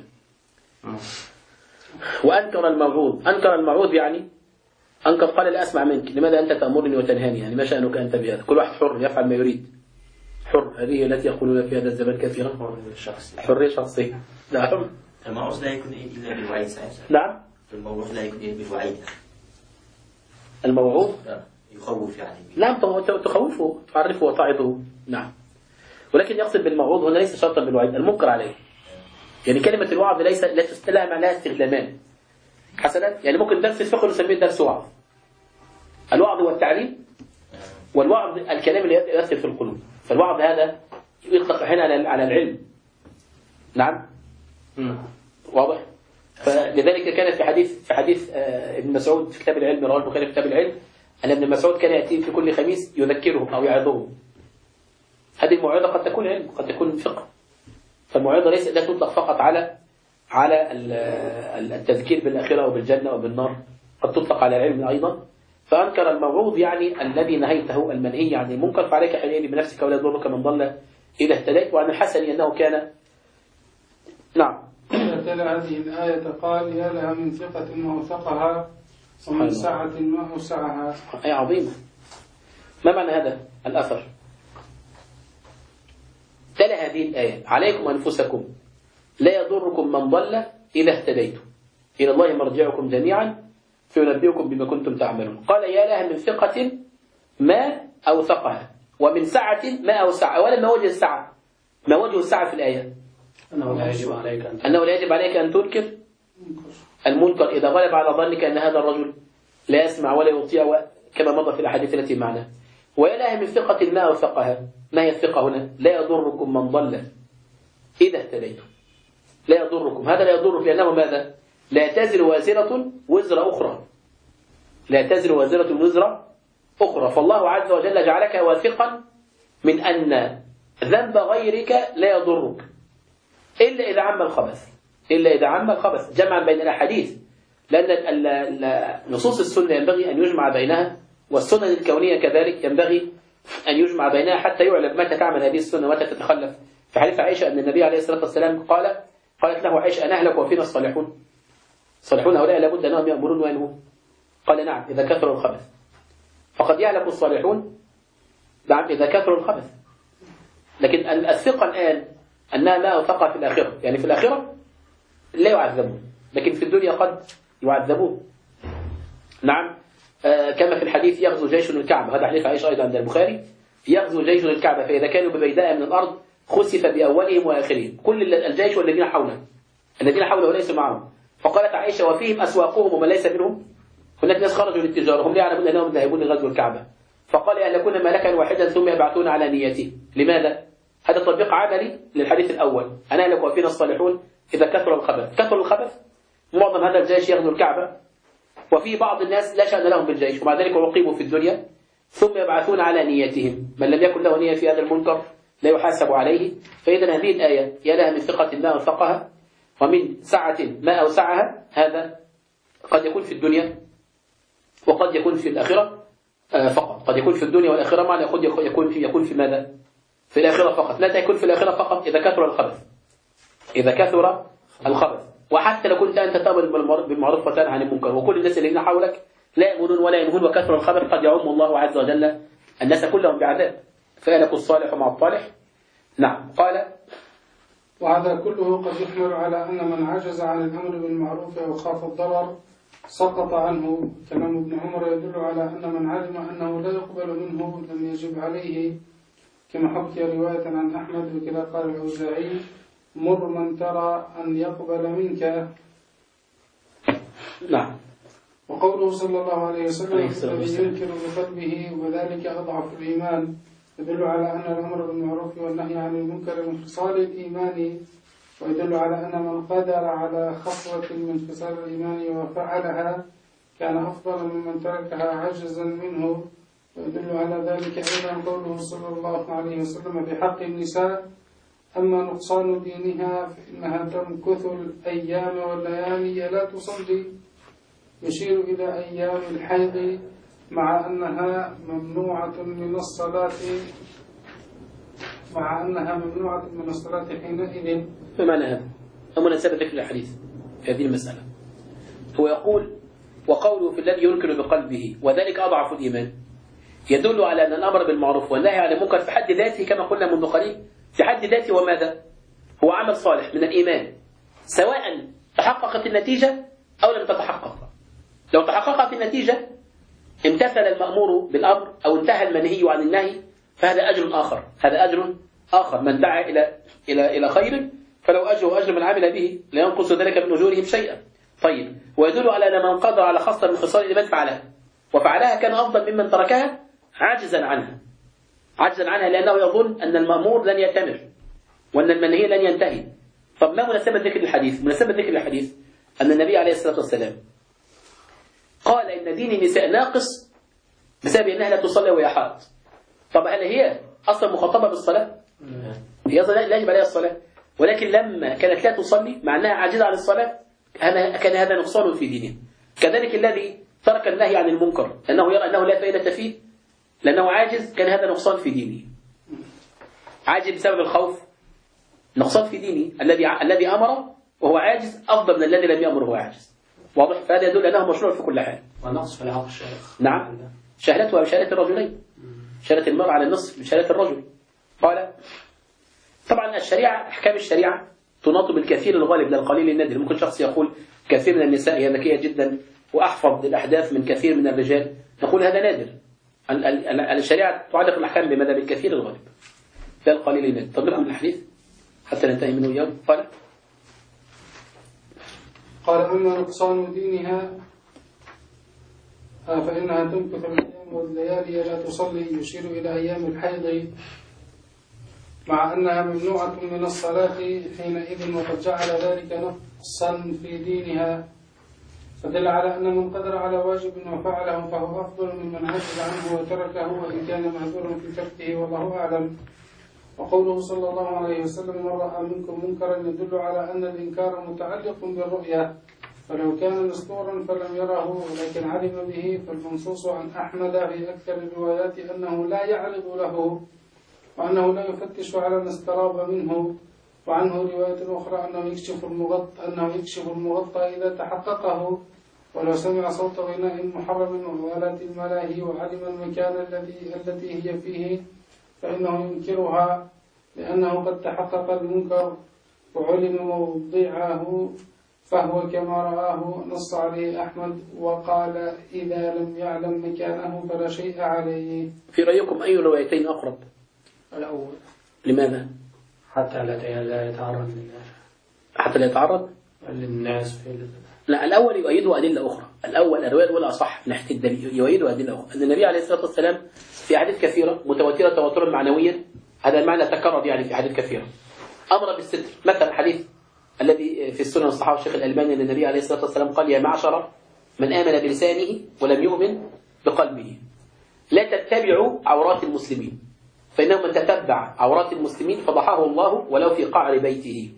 Speaker 2: وأنكر الموعوظ يعني أنكر، قال: لا أسمع منك، لماذا أنت تأمرني وتنهاني؟ يعني ما شأنك أنت بهذا؟ كل واحد حر يفعل ما يريد، حر. هذه التي يقولون في هذا الزمان كثيرا، حرية شخصية. نعم،
Speaker 5: الموعظ لا يكون إلا بالوعيد.
Speaker 2: نعم،
Speaker 5: الموعظ لا يكون إلا بالوعيد.
Speaker 2: الموعوظ
Speaker 5: يخوف يعني.
Speaker 2: نعم، تخوفه، تعرفه وتعظه. نعم، ولكن يقصد بالموعوظ هنا ليس شرطا بالوعيد، المنكر عليه. يعني كلمة الوعظ لا معناها استخدامان حسنا. يعني ممكن درس الفقه نسميه درس وعظ. الوعظ هو التعليم، والوعظ الكلام اللي يؤثر في القلوب. فالوعظ هذا يطلق هنا على العلم. نعم، واضح. فلذلك كان في حديث ابن مسعود في كتاب العلم، رواه البخاري في كتاب العلم، أن ابن مسعود كان يأتي في كل خميس يذكرهم أو يعظهم. هذه الموعظة قد تكون علم، قد تكون فقه. فالموعظة لا تطلق فقط على التذكير بالآخرة وبالجنة وبالنار، قد تطلق على العلم أيضا. فأنكر الموعوظ يعني الذي نهيته المنهي عن المنكر، فعليك حينئذ بنفسك ولا يضرك من ضل إذا اهتديت. وعن الحسن أنه كان نعم.
Speaker 3: إذا تلا هذه الآية قال يا لها من ثقة ما أوثقها ومن سعة ما أوسعها.
Speaker 2: أي عظيمة. ما معنى هذا الأثر؟ تلا هذه الآية عليكم أنفسكم لا يضركم من ضل إذا اهتديتم إلى الله مرجعكم جميعا فينبئكم بما كنتم تعملون. قال يا لها من ثقة ما أوثقها ومن سعة ما أوسعها. أولا ما وجه السعة؟ ما وجه السعة في الآية؟
Speaker 4: أنه لا يجب عليك أن
Speaker 2: تنكر المنكر إذا غلب على ظنك أن هذا الرجل لا يسمع ولا يطيع كما مضى في الأحاديث التي معنا. ويا لها من ثقة ما أوثقها. ما هي الثقة هنا؟ لا يضركم من ضل إذا اهتديتم. لا يضركم، هذا لا يضرك لأنه ماذا؟ لا تزر وازرة وزر أخرى. لا تزر وازرة وزر أخرى. فالله عز وجل جعلك واثقا من أن ذنب غيرك لا يضرك إلا إذا عم الخبث. إلا إذا عم الخبث جمعا بين الأحاديث، لأن نصوص السنة ينبغي أن يجمع بينها، والسنن الكونية كذلك ينبغي أن يجمع بينها حتى يعلم متى تعمل هذه السنة ومتى تتخلف. في حديث عائشة أن النبي عليه الصلاة والسلام قالت له عائشة أنا أهلك وفينا الصالحون؟ الصالحون هؤلاء لابد أنهم يأمرون وينهون. قال نعم إذا كثر الخبث. فقد يهلك الصالحون نعم إذا كثر الخبث. لكن الثقة الآن أنها ما أوثقها في الآخرة، يعني في الآخرة لا يعذبون، لكن في الدنيا قد يعذبون. نعم كما في الحديث يغزو جيش الكعبة، هذا حديث عائشة أيضا عند البخاري، يغزو جيش الكعبة فإذا كانوا ببيداء من الأرض خسف بأولهم وآخرهم، كل الجيش والذين حوله ليسوا معهم. فقالت عائشة وفيهم أسواقهم ومن ليس منهم. هناك ناس خرجوا للتجارة هم لا يعلمون أنهم ذاهبون لغزو الكعبة. فقال يهلكون ملكا واحدا ثم يبعثون على نيته. لماذا؟ هذا تطبيق عملي للحديث الأول، أنا أهلك وفينا الصالحون إذا كثر الخبث. كثر الخبث معظم هذا الجيش يغزو الكعبة، وفي بعض الناس لا شأن لهم بالجيش ومع ذلك عوقبوا في الدنيا، ثم يبعثون على نيتهم. من لم يكن له نية في هذا المنكر لا يحاسب عليه. فإذا هذه الآية يا لها من ثقة ما أوثقها ومن سعة ما أوسعها، هذا قد يكون في الدنيا وقد يكون في الآخرة فقط. قد يكون في الدنيا والآخرة معنى قد يكون في ماذا؟ في الآخرة فقط. لا يكون في الآخرة فقط إذا كثر الخبث. إذا كثر الخبث. وحتى لو كنت أنت تأمر بالمعروف وتنهى عن المنكر وكل الناس الذين حولك لا يأمرون ولا ينهون وكثر الخبث، قد يعم الله عز وجل الناس كلهم بعذاب. فيهلك الصالح مع الطالح. نعم قال
Speaker 3: وهذا كله قد يحمل على أن من عجز عن الأمر بالمعروف أو خاف الضرر سقط عنه. كلام ابن عمر يدل على أن من علم أنه لا يقبل منه لم يجب عليه، كما حكي رواية عن أحمد وكذا قال الأوزاعي مر من ترى أن يقبل منك.
Speaker 2: نعم.
Speaker 3: وقوله صلى الله عليه وسلم الذي ينكر بقلبه وذلك أضعف الإيمان يدل على أن الأمر بالمعروف والنهي عن المنكر من خصال الإيمان، ويدل على أن من قدر على خصلة من خصال الإيمان وفعلها كان أفضل ممن تركها عجزا منه. ويدل على ذلك أيضا قوله صلى الله عليه وسلم بحق النساء أما نقصان دينها فإنها تمكث الأيام والليالي لا تصلي، يشير إلى أيام الحيض مع أنها ممنوعة من الصلاة حينئذ.
Speaker 2: ما معنى هذا؟ مناسبة ذكر الحديث في هذه المسألة. هو يقول وقوله في الذي ينكر بقلبه وذلك أضعف الإيمان يدل على أن الأمر بالمعروف والنهي عن المنكر في حد ذاته كما قلنا منذ قليل في حد ذاته وماذا؟ هو عمل صالح من الإيمان، سواء تحققت النتيجة أو لم تتحقق. لو تحققت النتيجة امتثل المأمور بالأمر أو انتهى المنهي عن النهي فهذا أجر آخر. هذا أجر آخر. من دعا إلى خير فلو أجر من عمل به لا ينقص ذلك من أجورهم شيئا. طيب ويدل على أن من قدر على خصلة من خصال الإيمان فعلها وفعلها كان أفضل ممن تركها عاجزا عنها لأنه يظن أن المأمور لن يتمر وأن المنهي لن ينتهي. طب ما مناسبة ذكر الحديث؟ مناسبة ذكر الحديث أن النبي عليه الصلاة والسلام قال إن دين النساء ناقص بسبب أنها لا تصلي وهي حائض. طب هل هي أصلا مخاطبة بالصلاة؟ هي لا يجب عليها الصلاة، ولكن لما كانت لا تصلي مع أنها عاجزة عن الصلاة كان هذا نقصان في دينه. كذلك الذي ترك النهي عن المنكر لأنه يرى أنه لا فائدة فيه، لأنه عاجز، كان هذا نقصان في دينه. عاجز بسبب الخوف، نقصان في دينه. الذي أمر وهو عاجز أفضل من الذي لم يأمر وهو عاجز. واضح؟ فهذا يدل أنه مشروع في كل حال.
Speaker 4: ونقص في العقل شيخ.
Speaker 2: نعم، شهادتها بشهادة الرجلين، شهادة المرء على النصف بشهادة الرجل. قال طبعا الشريعة، أحكام الشريعة تناط بالكثير الغالب لا القليل النادر. ممكن شخص يقول كثير من النساء هي ذكية جدا وأحفظ الأحداث من كثير من الرجال، نقول هذا نادر. الشريعة تعلق الأحكام بماذا؟ بالكثير الغالب لا القليل النادر. طب لكم الحديث حتى ننتهي منه اليوم.
Speaker 3: قال أما نقصان دينها فإنها تمكث الأيام والليالي لا تصلي، يشير إلى أيام الحيض، مع أنها ممنوعة من الصلاة حينئذ، وقد جعل ذلك نقصا في دينها، فدل على أن من قدر على واجب وفعله فهو أفضل ممن عجز عنه وتركه، وإن كان معذورا في تركه، والله أعلم. وقوله صلى الله عليه وسلم: من رأى منكم منكرا، يدل على أن الإنكار متعلق بالرؤية، فلو كان مسطورا فلم يره ولكن علم به، فالمنصوص عن أحمد في أكثر الروايات أنه لا يعرض له، وأنه لا يفتش على ما استراب منه. وعنه رواية أخرى أنه يكشف المغطى إذا تحققه، ولو سمع صوت غناء محرم وآلات الملاهي وعلم المكان التي هي فيه فإنه ينكرها، لأنه قد تحقق المنكر وعلم موضعه، فهو كما رآه نص عليه أحمد، وقال إذا لم يعلم مكانه فلا شيء عليه.
Speaker 2: في رأيكم أي روايتين أقرب؟
Speaker 4: الأول.
Speaker 2: لماذا؟
Speaker 4: حتى لا يتعرض للناس.
Speaker 2: حتى لا يتعرض
Speaker 4: للناس
Speaker 2: لا، الأول يؤيده أدلة أخرى. الأول الرواية الأولى أصح من ناحية الدليل، يؤيده أدلة أخرى. أن النبي عليه الصلاة والسلام في أحاديث كثيرة متواترة تواترا معنويا، هذا المعنى تكرر يعني في أحاديث كثيرة، أمر بالستر. مثلا الحديث الذي في السنن الصحابة الشيخ الألباني أن النبي عليه الصلاة والسلام قال: يا معشر من آمن بلسانه ولم يؤمن بقلبه لا تتبعوا عورات المسلمين، فإنه من تتبع عورات المسلمين فضحه الله ولو في قعر بيته.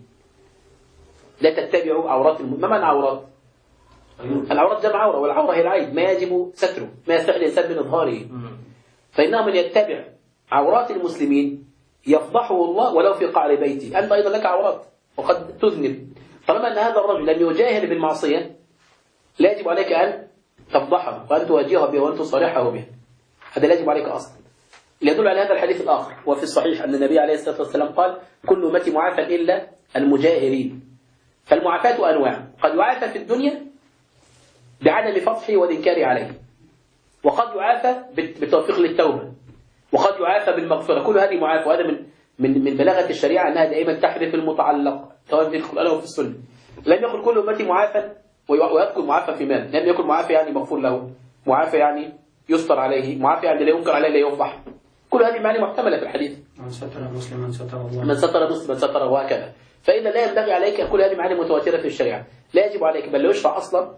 Speaker 2: لا تتبعوا عورات ما معنى عورات؟ العورات جمع عورة، والعورة هي العيب، ما يجب ستره، ما يستحي الإنسان من إظهاره. فإنه من يتبع عورات المسلمين يفضحه الله ولو في قعر بيته. أنت أيضا لك عورات وقد تذنب، طالما أن هذا الرجل لم يجاهر بالمعصية لا يجب عليك أن تفضحه وأن تواجهه به وأن تصارحه به، هذا لا يجب عليك أصلا. يدل على هذا الحديث الآخر وفي الصحيح أن النبي عليه الصلاة والسلام قال: كل أمتي معافى إلا المجاهرين. فالمعافاة أنواع، قد يعافى في الدنيا بعدم فضحه والإنكار عليه، وقد يعافى بالتوفيق للتوبة، وقد يعافى بالمغفرة. كل هذه معافى، وهذا من بلاغة الشريعة أنها دائما تحذف المتعلق سواء في القرآن أو في السنة. لم يقل كل أمتي معافى ويذكر معافى في مال، لم يكن معافى يعني مغفور له، معافى يعني يستر عليه، معافى يعني لا ينكر عليه لا يفضح. كل هذه معاني محتملة في الحديث.
Speaker 4: من ستر مسلما ستر الله،
Speaker 2: من ستر مسلما ستر، وهكذا. فإذا لا ينبغي عليك، كل هذه معاني متواترة في الشريعة، لا يجب عليك بل لا يشرع أصلا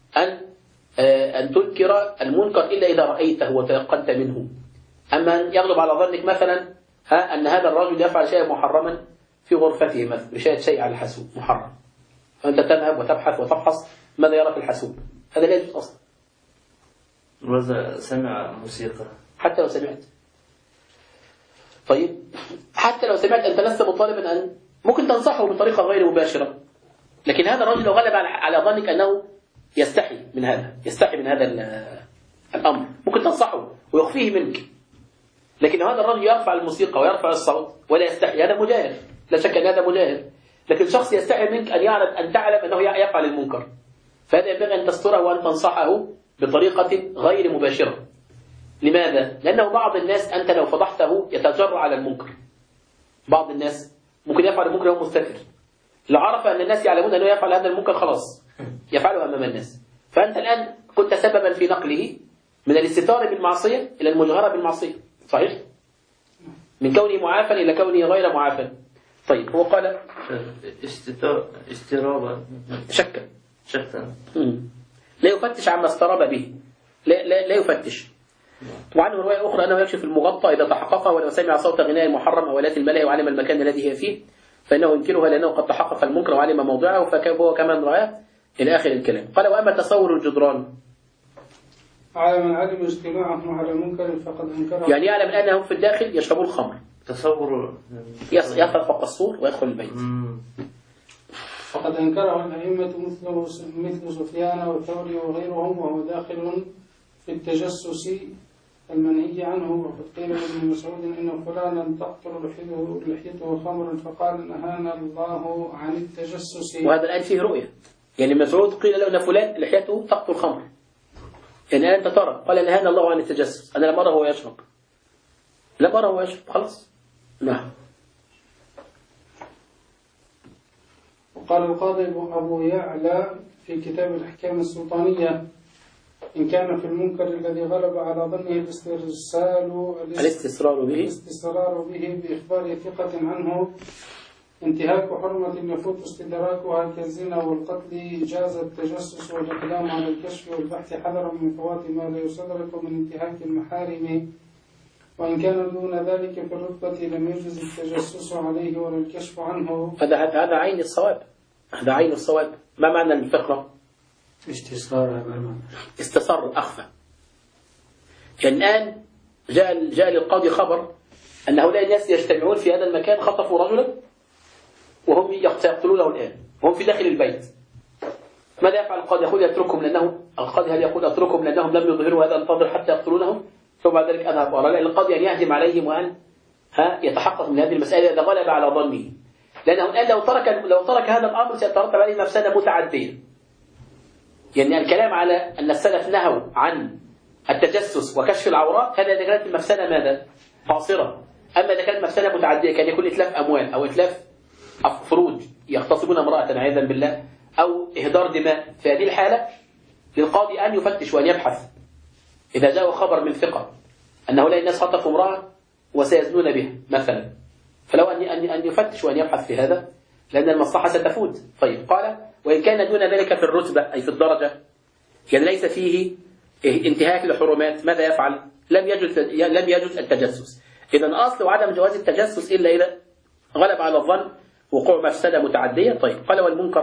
Speaker 2: أن تنكر المنكر إلا إذا رأيته وتيقنت منه. أما يغلب على ظنك مثلا أن هذا الرجل يفعل شيئا محرما في غرفته مثلا، يشاهد شيء على الحاسوب محرم، فأنت تذهب وتبحث وتفحص ماذا يرى في الحاسوب، هذا لا يجوز أصلا.
Speaker 6: ماذا سمع موسيقى؟
Speaker 2: حتى لو سمعت، طيب حتى لو سمعت أنت لست مطالبا أن ممكن تنصحه بطريقة غير مباشرة، لكن هذا الرجل لو غلب على ظنك أنه يستحي من هذا الأمر، ممكن تنصحه ويخفيه منك. لكن هذا الرجل يرفع الموسيقى ويرفع الصوت ولا يستحي، هذا مجاهر، لا شك أن هذا مجاهر. لكن شخص يستحي منك أن تعلم أنه يفعل المنكر، فهذا ينبغي أن تستره وأن تنصحه بطريقة غير مباشرة. لماذا؟ لأنه بعض الناس أنت لو فضحته يتجرأ على المنكر. بعض الناس ممكن يفعل المنكر وهو مستتر، لو عرف أن الناس يعلمون أنه يفعل هذا المنكر خلاص يفعله أمام الناس. فأنت الآن كنت سببا في نقله من الاستتار بالمعصية إلى المجهرة بالمعصية، صحيح؟ من كونه معافى إلى كونه غير معافى. طيب هو قال
Speaker 6: استرابا
Speaker 2: شكا
Speaker 6: لا
Speaker 2: يفتش عما استراب به، لا يفتش. وعنه رواية أخرى أنه يكشف المغطى إذا تحققه، ولو سمع صوت غناء محرم أو آلات الملاهي وعلم المكان الذي هي فيه فإنه ينكرها لأنه قد تحقق المنكر وعلم موضعه فهو كمن رآه إلى آخر الكلام. قال: وأما تصور الجدران
Speaker 3: على من علم اجتماعهم على منكر فقد أنكره.
Speaker 2: يعني يعلم أنهم في الداخل يشربون الخمر،
Speaker 6: تصور
Speaker 2: يطلع فوق السور ويدخل البيت.
Speaker 3: فقد أنكره الأئمة مثل سفيان والثوري وغيرهم، وهو داخل في التجسس المنهي عنه. وقد قيل لابن مسعود إن فلانا تقطر لحيته خمر فقال نهانا الله عن التجسس.
Speaker 2: وهذا الآن فيه رؤية، يعني مسعود قيل له أن فلان لحيته تقطر خمر، يعني أنت ترى، قال نهانا الله عن التجسس، أنا لم أره هو يشرب، لم أره هو يشرب، خلاص. نعم.
Speaker 3: وقال القاضي أبو يعلى في كتاب الأحكام السلطانية إن كان في المنكر الذي غلب على ظنه الاستسرار به بإخبار ثقة عنه انتهاك حرمة يفوت استدراكها كالزنا والقتل، جاز التجسس والإقدام على الكشف والبحث حذرا من فوات ما لا يستدرك من انتهاك المحارم. وإن كان دون ذلك في الرتبة لم يجز التجسس عليه ولا الكشف عنه.
Speaker 2: هذا عين الصواب، هذا عين الصواب. ما معنى الفقرة؟ استسر أخفى. يعني الآن جاء للقاضي خبر أن هؤلاء الناس يجتمعون في هذا المكان، خطفوا رجلا وهم يقتلونه الآن وهم في داخل البيت. ماذا يفعل القاضي؟ يقول يتركهم لأنهم القاضي هل يقول أتركهم لأنهم لم يظهروا هذا الفضل حتى يقتلونهم ثم بعد ذلك أذهب وراء؟ لا، القاضي أن يهجم عليهم وأن يتحقق من هذه المسألة إذا غلب على ظنه، لأنه الآن لو ترك هذا الأمر سيترتب عليه مفسدة متعدية. يعني الكلام على أن السلف نهوا عن التجسس وكشف العورات، هذا إذا كانت المفسدة ماذا؟ قاصرة. أما إذا كانت مفسدة متعدية كان يكون إتلاف أموال أو إتلاف فروج يغتصبون امرأة عياذا بالله أو إهدار دماء، في هذه الحالة للقاضي أن يفتش وأن يبحث. إذا جاء خبر من ثقة أن هؤلاء الناس خطفوا امرأة وسيزنون بها مثلا، فلو أن يفتش وأن يبحث في هذا لأن المصلحة ستفوت. طيب، قال وإن كان دون ذلك في الرتبة أي في الدرجة، يعني ليس فيه انتهاك لحرمات، ماذا يفعل؟ لم يجوز التجسس. إذا أصل عدم جواز التجسس إلا إذا غلب على الظن وقوع مفسدة متعدية. طيب، قال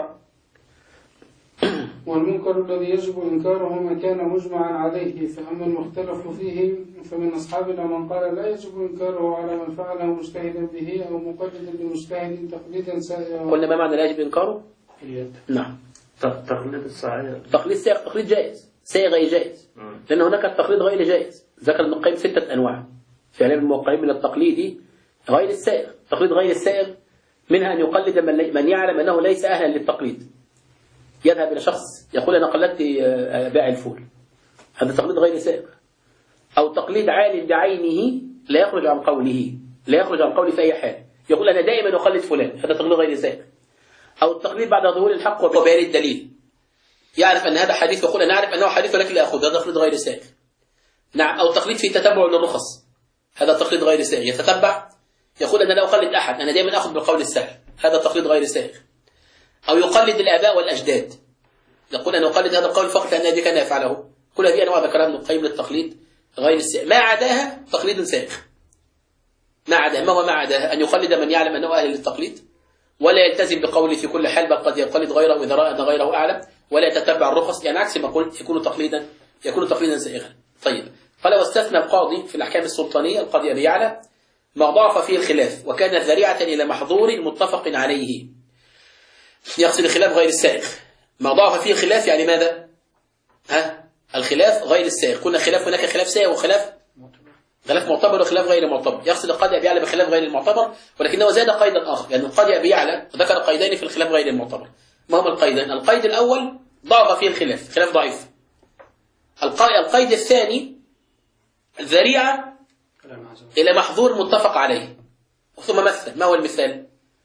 Speaker 3: والمنكر الذي يجب إنكاره ما كان مجمعا عليه، فأما المختلف فيه فمن أصحابنا من قال لا يجب إنكاره على من فعله مجتهدا به أو مقلدا لمجتهد تقليدا سائغا.
Speaker 2: قلنا ما معنى لا يجب إنكاره؟ نعم،
Speaker 6: تقليد الصحيح،
Speaker 2: تقليد سائغ، تقليد جائز، سائغ غير جائز، لأن هناك التقليد غير جائز. ذكر ابن القيم 6 أنواع في علم الموقعين من التقليد غير السائغ. تقليد غير السائغ منها أن يقلد من يعلم أنه ليس أهلا للتقليد، يذهب إلى شخص يقول أنا قلدت بائع الفول، هذا تقليد غير سائغ. أو تقليد عالم بعينه لا يخرج عن قوله في أي حال، يقول أنا دائما أقلد فلان، هذا تقليد غير سائغ. أو التقليد بعد ظهور الحق وبيان الدليل، يعرف أن هذا حديث ويقول أنا أعرف أنه حديث ولكن لا أخذ، هذا تقليد غير سائغ. نعم. أو تقليد في تتبع للرخص، هذا تقليد غير سائغ، يتتبع يقول أنا لا أقلد أحد، أنا دائما أخذ بالقول السهل، هذا تقليد غير سائغ. أو يقلد الآباء والأجداد، يقول أنا أقلد هذا القول فقط لأن أبي كان يفعله. كل هذه أنواع ذكرها ابن القيم للتقليد غير السائغ. ما عداها تقليد سائغ. ما عداها، ما هو ما عداها؟ أن يقلد من يعلم أنه أهل للتقليد ولا يلتزم بقوله في كل حال، بل قد يقلد غيره إذا رأى أن غيره أعلم، ولا يتتبع الرخص، يعني عكس ما قلت يكون تقليدا سائغا. طيب، قال واستثنى القاضي في الأحكام السلطانية القاضي أبي يعلى ما ضعف فيه الخلاف وكان ذريعة إلى محظور متفق عليه. يقصد الخلاف غير السائغ. ما ضعف فيه الخلاف يعني ماذا؟ الخلاف غير السائغ. كنا خلاف، هناك خلاف سائغ وخلاف معتبر وخلاف غير معتبر. يقصد القاضي أبي يعلى بخلاف غير المعتبر، ولكنه زاد قيدا آخر، لأن القاضي أبي يعلى ذكر قيدين في الخلاف غير المعتبر. ما هما القيدان؟ القيد الأول ضعف فيه الخلاف، خلاف ضعيف. القيد الثاني ذريعة إلى محظور متفق عليه. ثم مثل، ما هو المثال؟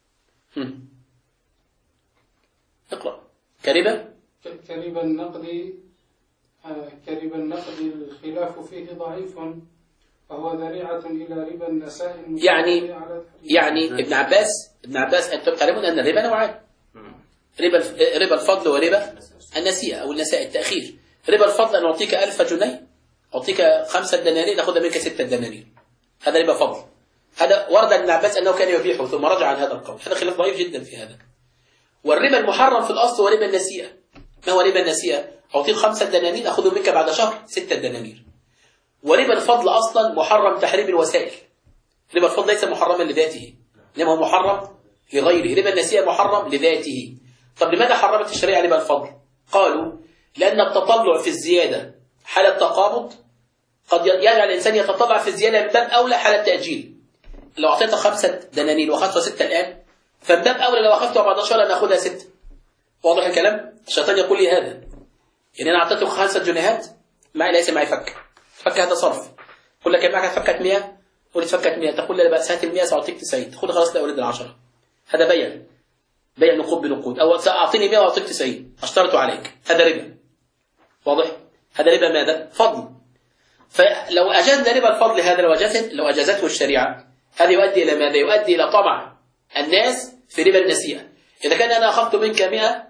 Speaker 2: اقرأ. كرب النقد الخلاف فيه ضعيف وهو ذريعة إلى ربا النساء. يعني ابن عباس أنتم تعلمون أن الربا نوعان، ربا الفضل وربا النسيئة أو النساء التأخير. ربا الفضل أن أعطيك 1000 جنيه، أعطيك 5 دنانير أخذ منك 6 دنانير، هذا ربا فضل. هذا ورد ابن عباس أنه كان يبيحه ثم رجع عن هذا القول، هذا خلاف ضعيف جدا في هذا. والربا المحرم في الأصل هو ربا النسيئة. ما هو ربا النسيئة؟ أعطيك 5 دنانير أخذهم منك بعد شهر 6 دنانير. وربا الفضل أصلا محرم تحريم الوسائل. ربا الفضل ليس محرما لذاته، إنما هو محرم لغيره. ربا النسيئة محرم لذاته. طب لماذا حرمت الشريعة ربا الفضل؟ قالوا لأن التطلع في الزيادة حالة تقابض قد يجعل الإنسان يتطلع في الزيادة من باب أولى حالة تأجيل. لو أعطيتك 5 دنانير وأخذتها 6 الآن، فمن باب أولى لو أخذتها بعد شهر أن أخذها 6. واضح الكلام؟ الشيطان يقول لي هذا، يعني أنا أعطيتك 5 جنيهات معي، ليس معي فك هذا صرف. أقول لك معك فكت 100، قول لي فكت 100، تقول لي لا بأس هات ال 100 سأعطيك 90، تقول خلاص لا أريد ال10. هذا بيع نقود بنقود، أو سأعطيني 100 وأعطيك 90، اشترط عليك، هذا ربا. واضح؟ هذا ربا ماذا؟ فضل. فلو أجازنا ربا الفضل هذا، لو أجازته الشريعة، هذا يؤدي إلى ماذا؟ يؤدي إلى طمع الناس في ربا النسيئة. إذا كان أنا أخذت منك 100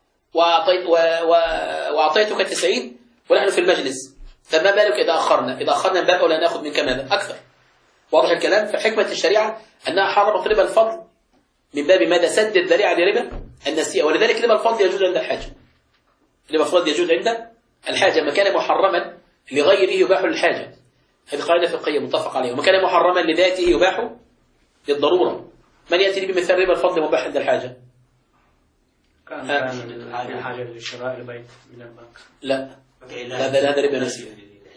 Speaker 2: وأعطيتك 90 ونحن في المجلس، فما بالك إذا أخرنا من باب أولى نأخذ منك ماذا؟ أكثر. واضح الكلام؟ فحكمة الشريعة أنها حرمت ربا الفضل من باب ماذا؟ سد الذريعة لربا النسيئة. ولذلك ربا الفضل يجوز عند الحاجة. ربا الفضل يجوز عند الحاجة. ما كان محرما لغيره يباح للحاجة، هذه قاعدة فقهية متفق عليها. وما كان محرما لذاته يباح للضرورة. من يأتي لي بمثال ربا الفضل مباح عند الحاجة؟
Speaker 4: كان الحاجة للشراء البيت من البنك.
Speaker 2: لا، هذا ربا نسيئة.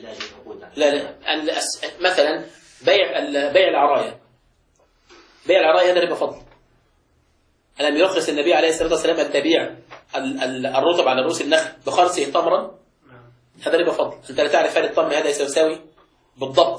Speaker 2: لا مثلا بيع العراية. بيع العراية هذا ربا فضل. ألم يرخص النبي عليه الصلاة والسلام أن تبيع الرطب على رؤوس النخل بخرسه تمرا؟ هذا ربا فضل. أنت لا تعرف هل التمر هذا يساوي بالضبط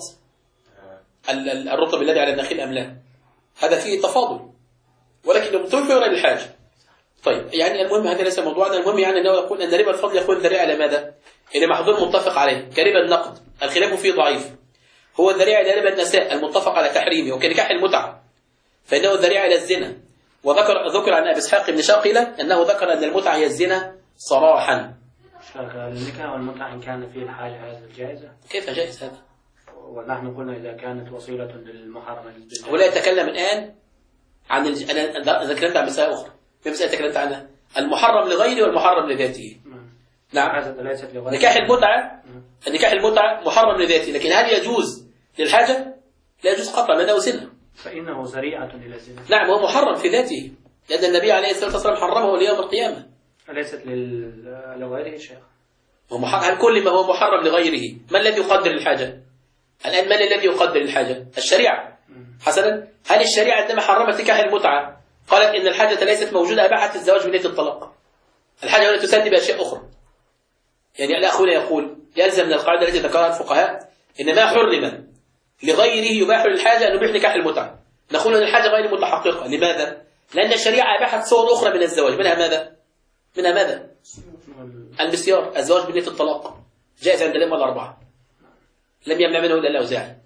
Speaker 2: الرطب الذي على النخيل أم لا. هذا فيه تفاضل، ولكن متوفر للحاجة. طيب يعني المهم هذا ليس موضوعنا. المهم يعني أنه يقول أن ربا الفضل يكون ذريعة على ماذا؟ إلى محظور متفق عليه كربا النقد، الخلاف فيه ضعيف. هو الذريعة إلى ربا النساء المتفق على تحريمه، وكنكاح المتعة فإنه الذريعة إلى الزنا. ذكر عن أبي إسحاق بن شاقلة أنه ذكر أن المتعة هي الزنا صراحا.
Speaker 4: النكاح والمتعة إن كان فيه الحاجة هذا الجائزة؟
Speaker 2: كيف جائز هذا؟
Speaker 4: ونحن قلنا إذا كانت وسيلة للمحرم.
Speaker 2: ولا يتكلم الآن عن أنا ذكرت عن مسألة أخرى. في مسألة تكلمت عنها، المحرم لغيره والمحرم لذاته. نعم. النكاح المتعة محرم لذاته، لكن هل يجوز للحاجة؟ لا يجوز قطعا لأنه زنا.
Speaker 4: فإنه ذريعة إلى الزنا.
Speaker 2: نعم، هو محرم في ذاته، لأن النبي عليه الصلاة والسلام حرمه ليوم القيامة.
Speaker 4: أليست لغيره شيء؟
Speaker 2: هل كل ما هو محرم لغيره ما الذي يقدر الحاجة؟ الآن من الذي يقدر الحاجة؟ الشريعة. حسنا، هل الشريعة عندما حرمت نكاح المتعة قالت إن الحاجة ليست موجودة، أباحت الزواج بنية الطلاق؟ الحاجة هنا تسد بأشياء أخرى. يعني الأخ هنا يقول يلزم من القاعدة التي ذكرها الفقهاء إن ما حرم لغيره يباح للحاجة أن يبيح نكاح المتعة. نقول أن الحاجة غير متحققة. لماذا؟ لأن الشريعة أباحت صور أخرى من الزواج. منها ماذا؟ المسيار، الزواج بنية الطلاق جائز عند الأئمة الأربعة، لم يمنع منه إلا الأوزاعي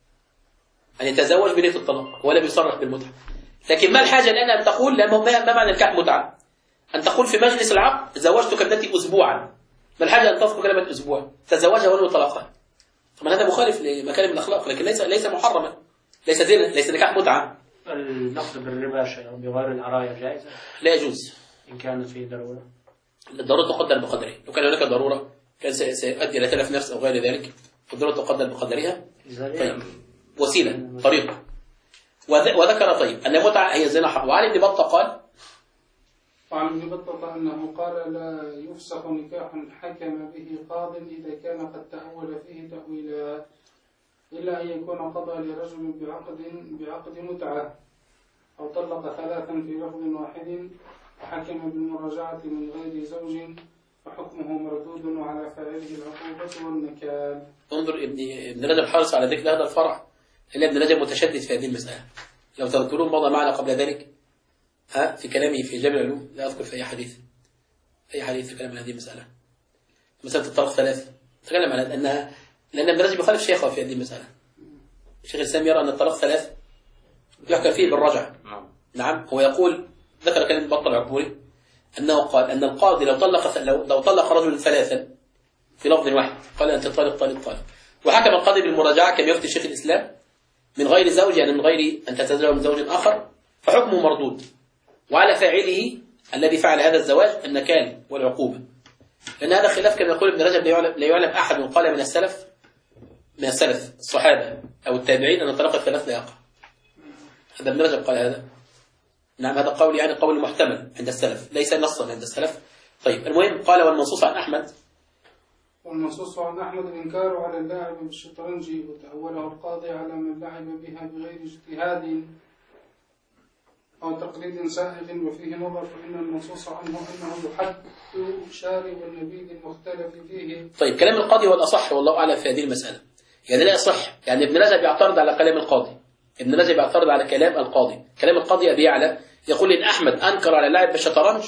Speaker 2: أن يتزوج بنية الطلاق ولم يصرح بالمتعة. لكن ما الحاجة الآن أن تقول ما معنى نكاح متعة؟ أن تقول في مجلس العقد زوجتك ابنتي أسبوعا. ما الحاجة أن تذكر كلمة أسبوع؟ تزوجها ولو طلقها. طبعا هذا مخالف لمكارم الأخلاق، لكن ليس محرما، ليس زنا، ليس نكاح متعة.
Speaker 4: النقد بالربا بغير العراية جائزة؟
Speaker 2: لا يجوز
Speaker 4: إن كانت فيه ضرورة.
Speaker 2: الضرورة تقدر بقدره. لو كان هناك ضرورة كان سيؤدي إلى تلف نفس أو غير ذلك، الضرورة تقدر بقدرها. طيب. وسيلة، طريقة. وذكر طيب أن المتعة هي الزنا حق. وعن ابن بطة قال،
Speaker 3: وعن ابن بطة أنه قال لا يفسخ نكاح حكم به قاض إذا كان قد تأول فيه تأويلا، إلا أن يكون قضى لرجل بعقد متعة أو طلق 3 في لفظ واحد وحكم بالمراجعة من غير زوج فحكمه مردود وعلى فاعله العقوبة والنكال.
Speaker 2: انظر ابن رجب حرص على ذكر هذا الفرع، إلا ابن رجب متشدد في هذه المسألة. لو تذكرون مضى معنا قبل ذلك في كلامه في جامع العلوم، لا أذكر في أي حديث في كلام عن هذه المسألة. مسألة الطلاق 3 تكلم عن أنها، لأن ابن رجب يخالف شيخه في هذه المسألة. الشيخ الإسلام يرى أن الطلاق 3 يحكم فيه بالرجع. نعم، هو يقول ذكر كلمة بطل العقبوري أنه قال أن القاضي لو طلق رجل 3 في لفظ واحد قال أنت طالق. وحكم القاضي بالمراجعة كما يفتي شيخ الإسلام من غير زوج، يعني من غير أن تتزوج من زوج آخر، فحكمه مردود وعلى فاعله الذي فعل هذا الزواج النكال والعقوبة. لأن هذا خلاف كما يقول ابن رجب لا يعلم أحد قال من السلف الصحابة أو التابعين أن طلاق الثلاث لا يقع. هذا ابن رجب قال هذا. نعم هذا قول يعني قول محتمل عند السلف ليس نصا عند السلف. طيب المهم قال والمنصوص عن أحمد
Speaker 3: والمنصوص عن أحمد الإنكار على اللاعب بالشطرنج وتأوله القاضي على من لعب بها بغير اجتهاد أو تقليد سائغ وفيه نظر فإن المنصوص عنه أنه يحد شارب النبيذ المختلف فيه.
Speaker 2: طيب كلام القاضي هو الأصح والله أعلم في هذه المسألة. يعني لا يصح يعني ابن رجب يعترض على كلام القاضي. ابن رجب يعترض على كلام القاضي. كلام القاضي أبي يعلى يقول إن أحمد أنكر على اللاعب بالشطرنج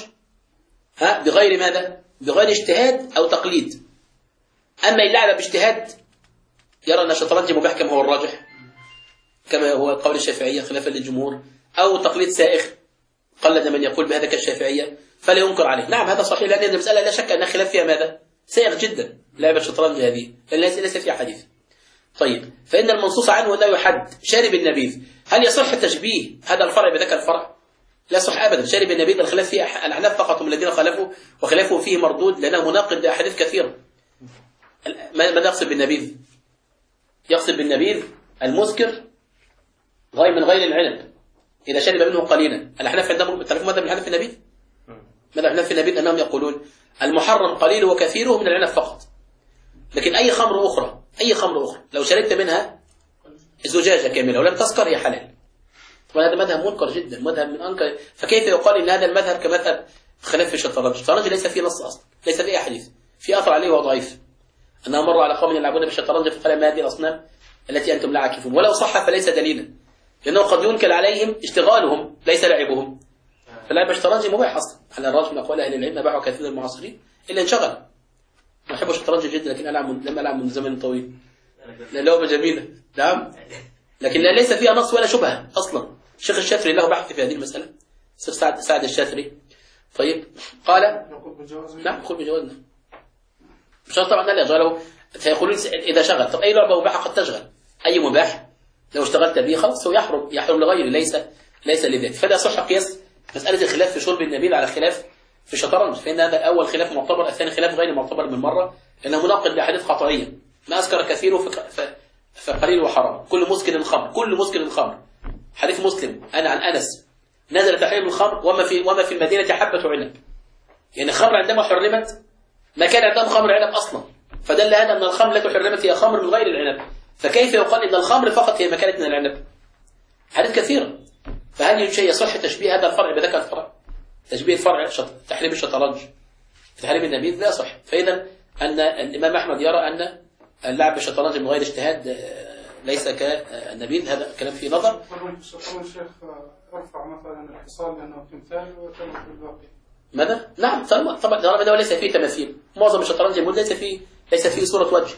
Speaker 2: بغير ماذا؟ بغير اجتهاد أو تقليد. أما اللعب باجتهاد يرى أن الشطرنج مباح كما هو الراجح كما هو قول الشافعية خلافا للجمهور أو تقليد سائغ قلد من يقول بهذا كالشافعية فلا ينكر عليه. نعم هذا صحيح لأن المسألة لا شك أنها خلاف فيها ماذا؟ سائغ جدا لعبة الشطرنج هذه لأن ليس فيها حديث. طيب فإن المنصوص عنه أنه يحد شارب النبيذ. هل يصح تشبيه هذا الفرع بذاك الفرع؟ لا يصح أبدا. شارب النبيذ الخلاف فيه الأحناف فقط هم الذين خالفوا وخلافه فيه مردود لأنه مناقض لأحاديث كثيرة. ماذا يقصد بالنبيذ؟ يقصد بالنبيذ المسكر من غير العنب إذا شرب منه قليلا. الأحناف عندهم تعرفون ماذا بالحنف في النبيذ؟ ماذا الأحناف في النبيذ أنهم يقولون المحرم قليله وكثيره من العنب فقط. لكن أي خمر أخرى لو شربت منها زجاجة كاملة ولم تسكر هي حلال. طبعا هذا مذهب منكر جدا مذهب من أنكر. فكيف يقال إن هذا المذهب كمذهب خلاف في الشطرنج؟ الشطرنج ليس فيه نص أصلا ليس فيه حديث في أثر عليه وضعيف أنه مر على قوم يلعبون بالشطرنج فقال ما هذه الأصنام التي أنتم لا عاكفون ولو صح فليس دليلا لأنه قد ينكر عليهم اشتغالهم ليس لعبهم. فلعب الشطرنج مباح أصلا على الراجح من أقوال أهل العلم أباحوا كثير من المعاصرين إلا انشغل. أنا أحب الشطرنج جدا لكن لم ألعب منذ زمن طويل لعبة جميلة نعم لكن ليس فيها نص ولا شبهة أصلا. الشيخ الشافعي له بحث في هذه المسألة الشيخ سعد الشافعي. طيب قال نعم يقول بجوازنا مش طبعا لا يشغله فيقولون إذا شغل. طب أي لعبة مباحة قد تشغل أي مباح لو اشتغلت به خلاص هو يحرم لغيره ليس لذاته. فلا صح قياس مسألة الخلاف في شرب النبيذ على خلاف في الشطرنج فإن هذا أول خلاف معتبر الثاني خلاف غير معتبر من مرة لأنه مناقض لأحاديث قطعية ما أسكر كثيره فقليل وحرام كل مسكر خمر. حديث مسلم أنا عن أنس نزل تحريم الخمر وما في المدينة حبة عنب. يعني الخمر عندما حرمت ما كان عندهم خمر عنب أصلا فدل هذا أن الخمر التي حرمت هي خمر من غير العنب. فكيف يقال إن الخمر فقط هي مكانة من العنب؟ حديث كثيرة. فهل يصح تشبيه هذا الفرع بذاك الفرع؟ تشبيه الفرع تحريم الشطرنج في تحريم النبيذ لا صح. فإذا أن الإمام أحمد يرى أن اللعب بالشطرنج من غير اجتهاد ليس كالنبيذ هذا كلام فيه نظر.
Speaker 3: الشيخ رفع مثلا الحصان لأنه تمثال وتمثل الباقي.
Speaker 2: ماذا؟ نعم طبعا ده ليس فيه تماثيل. معظم الشطرنج يقول ليس فيه صورة وجه.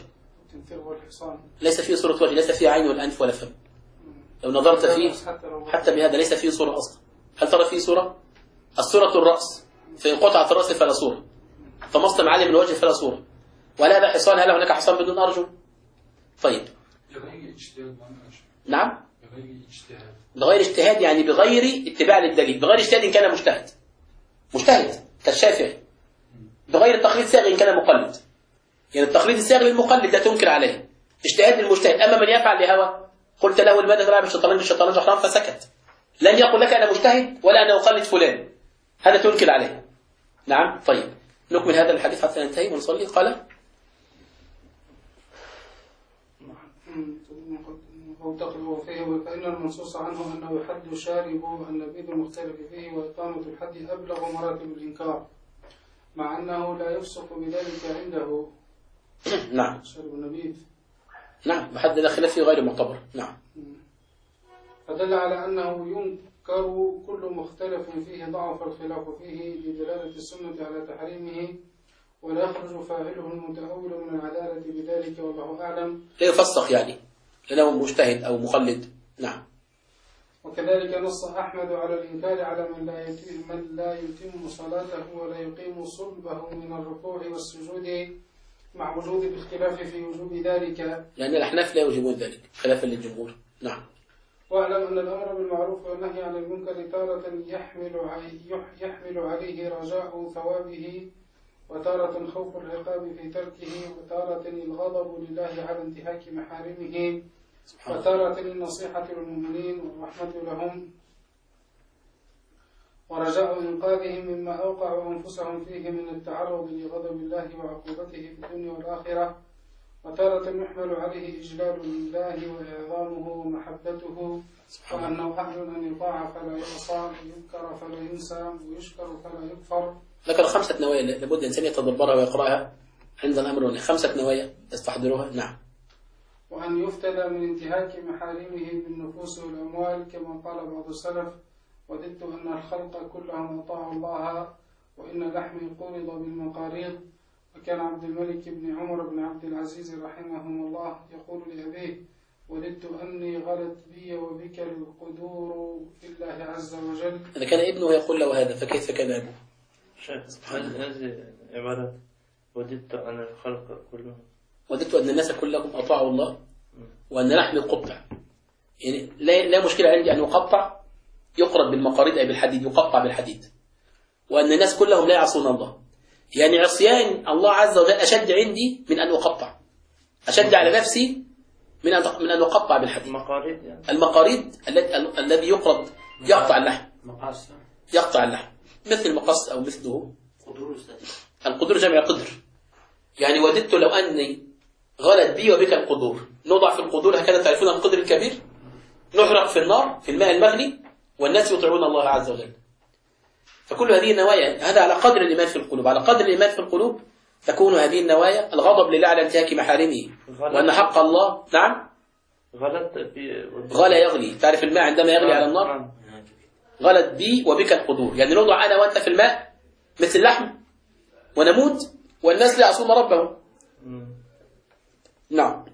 Speaker 2: ليس فيه صورة وجه ليس فيه عين والأنف ولا فم. لو نظرت فيه حتى بهذا ليس فيه صورة أصلا. هل ترى فيه صورة؟ الصورة الرأس فإن قطعت الرأس فلا صورة فمصطم عالي من الوجه فلا صورة. ولا هذا حصان هل هناك حصان بدون أرجل؟ طيب نعم بغير اجتهاد يعني بغير اتباع للدليل. بغير اجتهاد إن كان مجتهد كالشافعي. بغير تقليد ساغ إن كان مقلد. يعني التقليد الساغ للمقلد لا تنكر عليه اجتهاد للمجتهد. أما من يفعل لهوى قلت له لماذا تلعب الشطرنج حرام فسكت لن يقول لك أنا مجتهد ولا أنا أقلد فلان هذا تنكر عليه. نعم طيب نكمل هذا الحديث حتى ننتهي ونصلي. قال
Speaker 3: فإن المنصوص عنه أنه يحد شارب النبيذ المختلف فيه وإقامة الحد أبلغ مراتب الإنكار مع أنه لا يفسق بذلك عنده.
Speaker 2: نعم
Speaker 3: شارب النبيذ
Speaker 2: نعم بحد لا خلاف فيه غير معتبر. نعم
Speaker 3: فدل على أنه ينكر كل مختلف فيه ضعف الخلاف فيه لدلالة السنة على تحريمه ولا يخرج فاعله المتأول من العدالة بذلك والله أعلم.
Speaker 2: لا يفسق يعني لأنه مجتهد أو مقلد. نعم
Speaker 3: وكذلك نص أحمد على الإنكار على من لا يتم صلاته ولا يقيم صلبه من الركوع والسجود مع وجود الاختلاف في وجوب ذلك
Speaker 2: يعني الأحناف لا يوجبون ذلك خلافا للجمهور. نعم
Speaker 3: واعلم أن الأمر بالمعروف والنهي عن المنكر تارة يحمل عليه رجاء ثوابه وتارة خوف العقاب في تركه، وتارة الغضب لله على انتهاك محارمه، وتارة النصيحة للمؤمنين والرحمة لهم ورجاء إنقاذهم مما أوقعوا أنفسهم فيه من التعرض لغضب الله وعقوبته في الدنيا والآخرة، وتارة يحمل عليه إجلال لله وإعظامه ومحبته، وأنه أهل أن يطاع فلا يعصى، ويذكر فلا ينسى، ويشكر فلا يكفر.
Speaker 2: ذكر 5 نوايا لابد الإنسان يتدبرها ويقرأها عند الأمر، 5 نوايا يستحضرها. نعم.
Speaker 3: وأن يفتدى من انتهاك محارمه بالنفوس والأموال، كما قال بعض السلف: وددت أن الخلق كلهم أطاعوا الله وإن لحمي قرض بالمقاريض. وكان عبد الملك بن عمر بن عبد العزيز رحمهم الله يقول لأبيه: وددت أني غلت بي وبك القدور في الله عز وجل.
Speaker 2: إذا كان ابنه يقول له هذا فكيف كان أبوه؟
Speaker 6: هذه عبارة وددت أن الخلق كلهم،
Speaker 2: وددت أن الناس كلهم أطاعوا الله وأن لحمي قطع. يعني لا مشكلة عندي أن يقطع، يقرض بالمقاريض أي بالحديد، يقطع بالحديد، وأن الناس كلهم لا يعصون الله. يعني عصيان الله عز وجل أشد عندي من أن أقطع، أشد على نفسي من أن أقطع بالحديد.
Speaker 6: المقاريض يعني.
Speaker 2: المقاريض الذي يقرض يقطع اللحم،
Speaker 4: مقاس
Speaker 2: يقطع اللحم، مثل المقص أو مثله.
Speaker 5: قدور أستاذ.
Speaker 2: القدور جمع قدر. يعني وددت لو أني غلت بي وبك القدور، نوضع في القدور، هكذا تعرفون القدر الكبير، نحرق في النار في الماء المغلي والناس يطيعون الله عز وجل. فكل هذه النوايا هذا على قدر الإيمان في القلوب، على قدر الإيمان في القلوب تكون هذه النوايا. الغضب لله على انتهاك محارمه، وأن حق الله. نعم.
Speaker 6: غلط
Speaker 2: غلى يغلي، تعرف الماء عندما يغلي على النار. غلت بي وبك القدور، يعني نوضع أنا وأنت في الماء مثل اللحم ونموت والناس لا يعصون ربهم. نعم.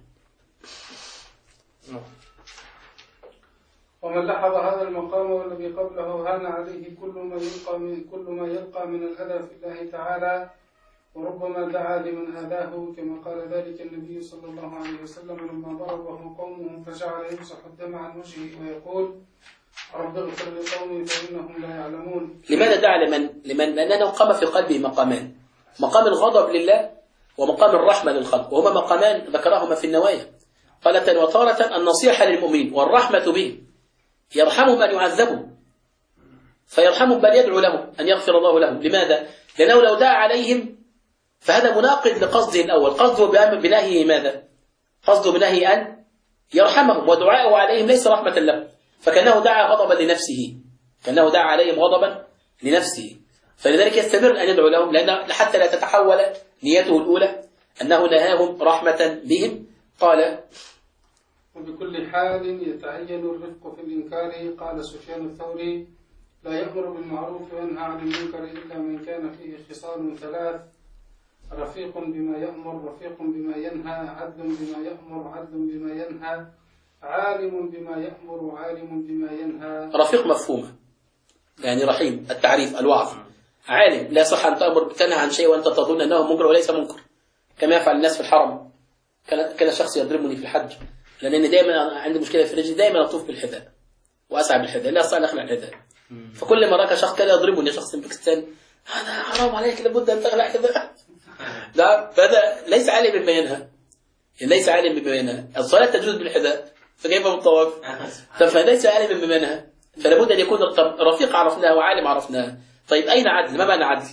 Speaker 3: ومن لاحظ هذا المقام والذي قبله هان عليه كل ما يلقى من الأذى في الله تعالى، وربما دعا لمن آذاه، كما قال ذلك النبي صلى الله عليه وسلم لما ضربه قومه فجعل يمسح الدم عن وجهه ويقول: رب اغفر لقومي فإنهم لا يعلمون.
Speaker 2: لماذا دعا لمن؟ لأنه قام في قلبه مقامان: مقام الغضب لله ومقام الرحمة للخلق، وهما مقامان ذكرهما في النوايا. قالت: وتارة النصيحة للمؤمنين والرحمة بهم، يرحمهم أن يعذبوا فيرحمهم، بل يدعو لهم أن يغفر الله لهم. لماذا؟ لأنه لو دعا عليهم فهذا مناقض لقصده الأول. قصده بنهيه ماذا؟ قصده بنهي أن يرحمهم، ودعاءه عليهم ليس رحمة لهم، فكأنه دعا غضبا لنفسه، كأنه دعا عليهم غضبا لنفسه. فلذلك يستمر أن يدعو لهم، لأن حتى لا تتحول نيته الأولى أنه نهاهم رحمة بهم. قال:
Speaker 3: وبكل حال يتعين الرفق في الإنكار. قال سفيان الثوري: لا يأمر بالمعروف وينهى عن المنكر إلا من كان فيه خصال 3: رفيق بما يأمر، رفيق بما ينهى، عدل بما يأمر، عدل بما ينهى، عالم بما يأمر، عالم بما ينهى.
Speaker 2: رفيق مفهومة، يعني رحيم التعريف الوعظ. عالم لا يصح أن تأمر تنهى عن شيء وأنت تظن أنه منكر وليس منكر، كما يفعل الناس في الحرم. كان شخص يضربني في الحج لأنني دائما عندي مشكلة في رجلي، دائما أطوف بالحذاء وأسعى بالحذاء، لا أستطيع أن أخلع الحذاء. فكل ما رأى شخص كان يضربني، شخص من باكستان: هذا حرام عليك، لابد أن تخلع الحذاء. لا، فهذا ليس عالم بما ينهى، ليس عالم بما ينهى. الصلاة تجوز بالحذاء، فكيف بالطواف؟ فليس عالم بما ينهى، فلابد أن يكون رفيق عرفناه وعالم عرفناه. طيب أين عدل؟ ما معنى عدل؟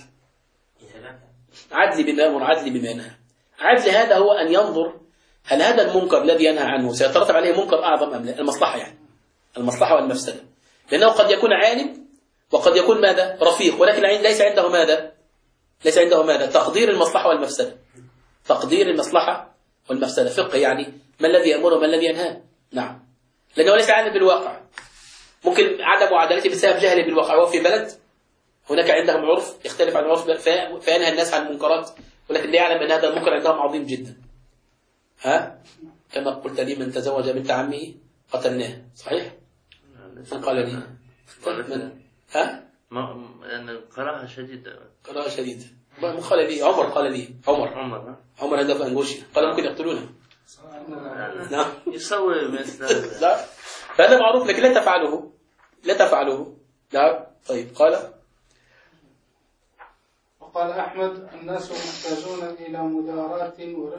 Speaker 2: عدل بما يأمر، عدل بما ينهى. عدل هذا هو أن ينظر هل هذا المنكر الذي ينهى عنه سيترتب عليه منكر أعظم أم لا؟ المصلحة، يعني المصلحة والمفسدة. لأنه قد يكون عالم وقد يكون ماذا؟ رفيق، ولكن ليس عنده ماذا؟ ليس عنده ماذا؟ تقدير المصلحة والمفسدة. تقدير المصلحة والمفسدة. فقه يعني ما الذي يأمره وما الذي ينهى. نعم. لأنه ليس عالم بالواقع، ممكن عدم معادلته بسبب جهله بالواقع. هو في بلد هناك عندهم عرف يختلف عن عرف، فينهى الناس عن المنكرات، ولكن لا يعلم أن هذا المنكر عندهم عظيم جدا. كما قلت لي: من تزوج بنت عمه قتلناه. صحيح؟ من قال لي؟
Speaker 6: يعني قراءة شديدة.
Speaker 2: قراءة شديدة. من قال لي؟ عمر قال لي. عمر عنده فانجوشي قال ممكن يقتلونه. نعم.
Speaker 6: يسوي مثل
Speaker 2: لا، فهذا معروف، لكن لا تفعله، لا تفعله. نعم. طيب.
Speaker 3: وقال أحمد الناس محتاجون إلى مداراة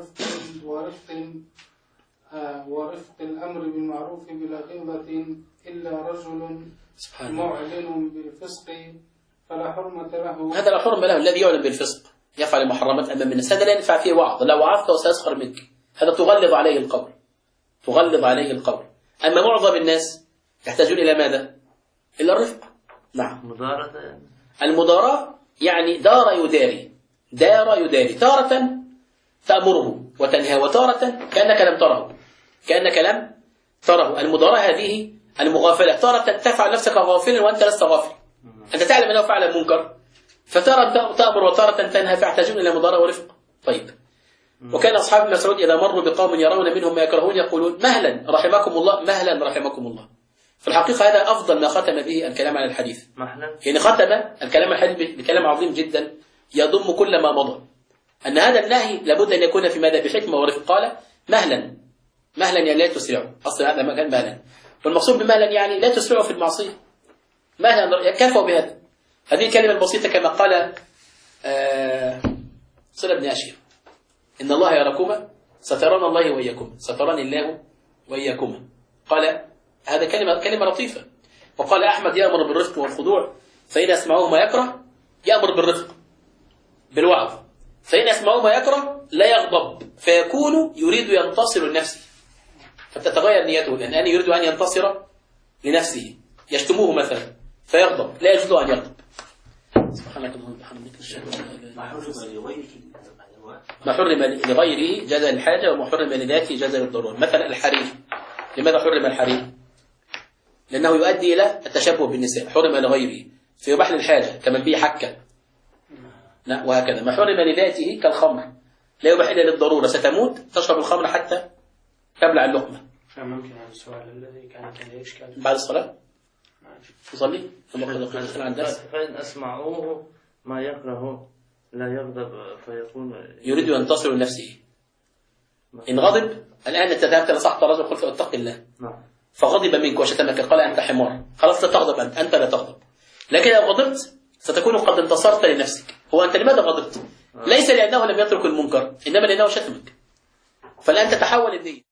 Speaker 3: ورفق الأمر بالمعروف بلا غلظة إلا رجل معلن بالفسق فلا حرمة له.
Speaker 2: هذا لا حرمة له الذي يعلن بالفسق يفعل المحرمات أمام الناس، هذا لا ينفع فيه وعظ، لو وعظته سيسخر منك، هذا تغلظ عليه القول، تغلظ عليه القول. أما معظم الناس يحتاجون إلى ماذا؟ إلى الرفق. نعم.
Speaker 6: مضارة.
Speaker 2: المضاراة يعني دار يداري، دار يداري، تارة تأمره وتنهى، وتارة كأنك لم تره، كأنك لم تره. المضاراة هذه المغافلة، تارة تفعل نفسك غافلا وأنت لست غافل، أنت تعلم أنه فعل منكر، فتارة تأمر وتارة تنهى، فيحتاجون إلى مضاراة ورفق. طيب، وكان أصحاب مسعود إذا مروا بقوم يرون منهم ما يكرهون يقولون مهلا رحمكم الله، مهلا رحمكم الله. في الحقيقة هذا أفضل ما ختم به الكلام عن الحديث، يعني ختم الكلام عن الحديث بكلام عظيم جدا يضم كل ما مضى، أن هذا النهي لابد أن يكون في ماذا؟ بحكمة ورفق. قال مهلا، مهلا يعني لا تسرعوا، أصل هذا مكان مهلا، والمقصود بمهلا يعني لا تسرعوا في المعصية، مهلا كفوا بهذا. هذه الكلمة البسيطة كما قال صلى بن أشير إن الله يراكما ستران الله وإياكم، ستران الله وإياكما. قال هذا كلمة لطيفة. وقال أحمد يأمر بالرفق والخضوع، فإن أسمعوه ما يكره يأمر بالرفق بالوعظ، فإن أسمعوه ما يكره لا يغضب فيكون يريد ينتصر لنفسه، فتتغير نيته، لأن يريد أن ينتصر لنفسه، يشتموه مثلا فيغضب، لا يجوز أن يغضب. سبحانك اللهم وبحمدك أشهد أن لا إله إلا أنت. ما حرم لغيره جاز للحاجة، وما حرم لذاته جاز للضرورة. مثلا الحرير، لماذا حرم الحرير؟ لأنه يؤدي إلى التشبه بالنساء، حرم لغيره فيباح للحاجة كمن به حكة، وهكذا. ما حرم لذاته كالخمر لا يباح إلا للضرورة، ستموت تشرب الخمر حتى تبلع اللقمة.
Speaker 4: ممكن هذا السؤال الذي كان إشكال
Speaker 2: بعد الصلاة تصلي
Speaker 6: فإن أسمعوه ما يكره لا يغضب فيكون
Speaker 2: يريد ينتصر لنفسه. إن غضب الآن أنت ذهبت لصاحب رجل قلت اتق الله، فغضب منك وشتمك قال أنت حمار، خلاص لا تغضب، أنت لا تغضب. لكن لو غضبت ستكون قد انتصرت لنفسك. هو أنت لماذا غضبت؟ ليس لأنه لم يترك المنكر، إنما لأنه شتمك، فالآن تتحول النية.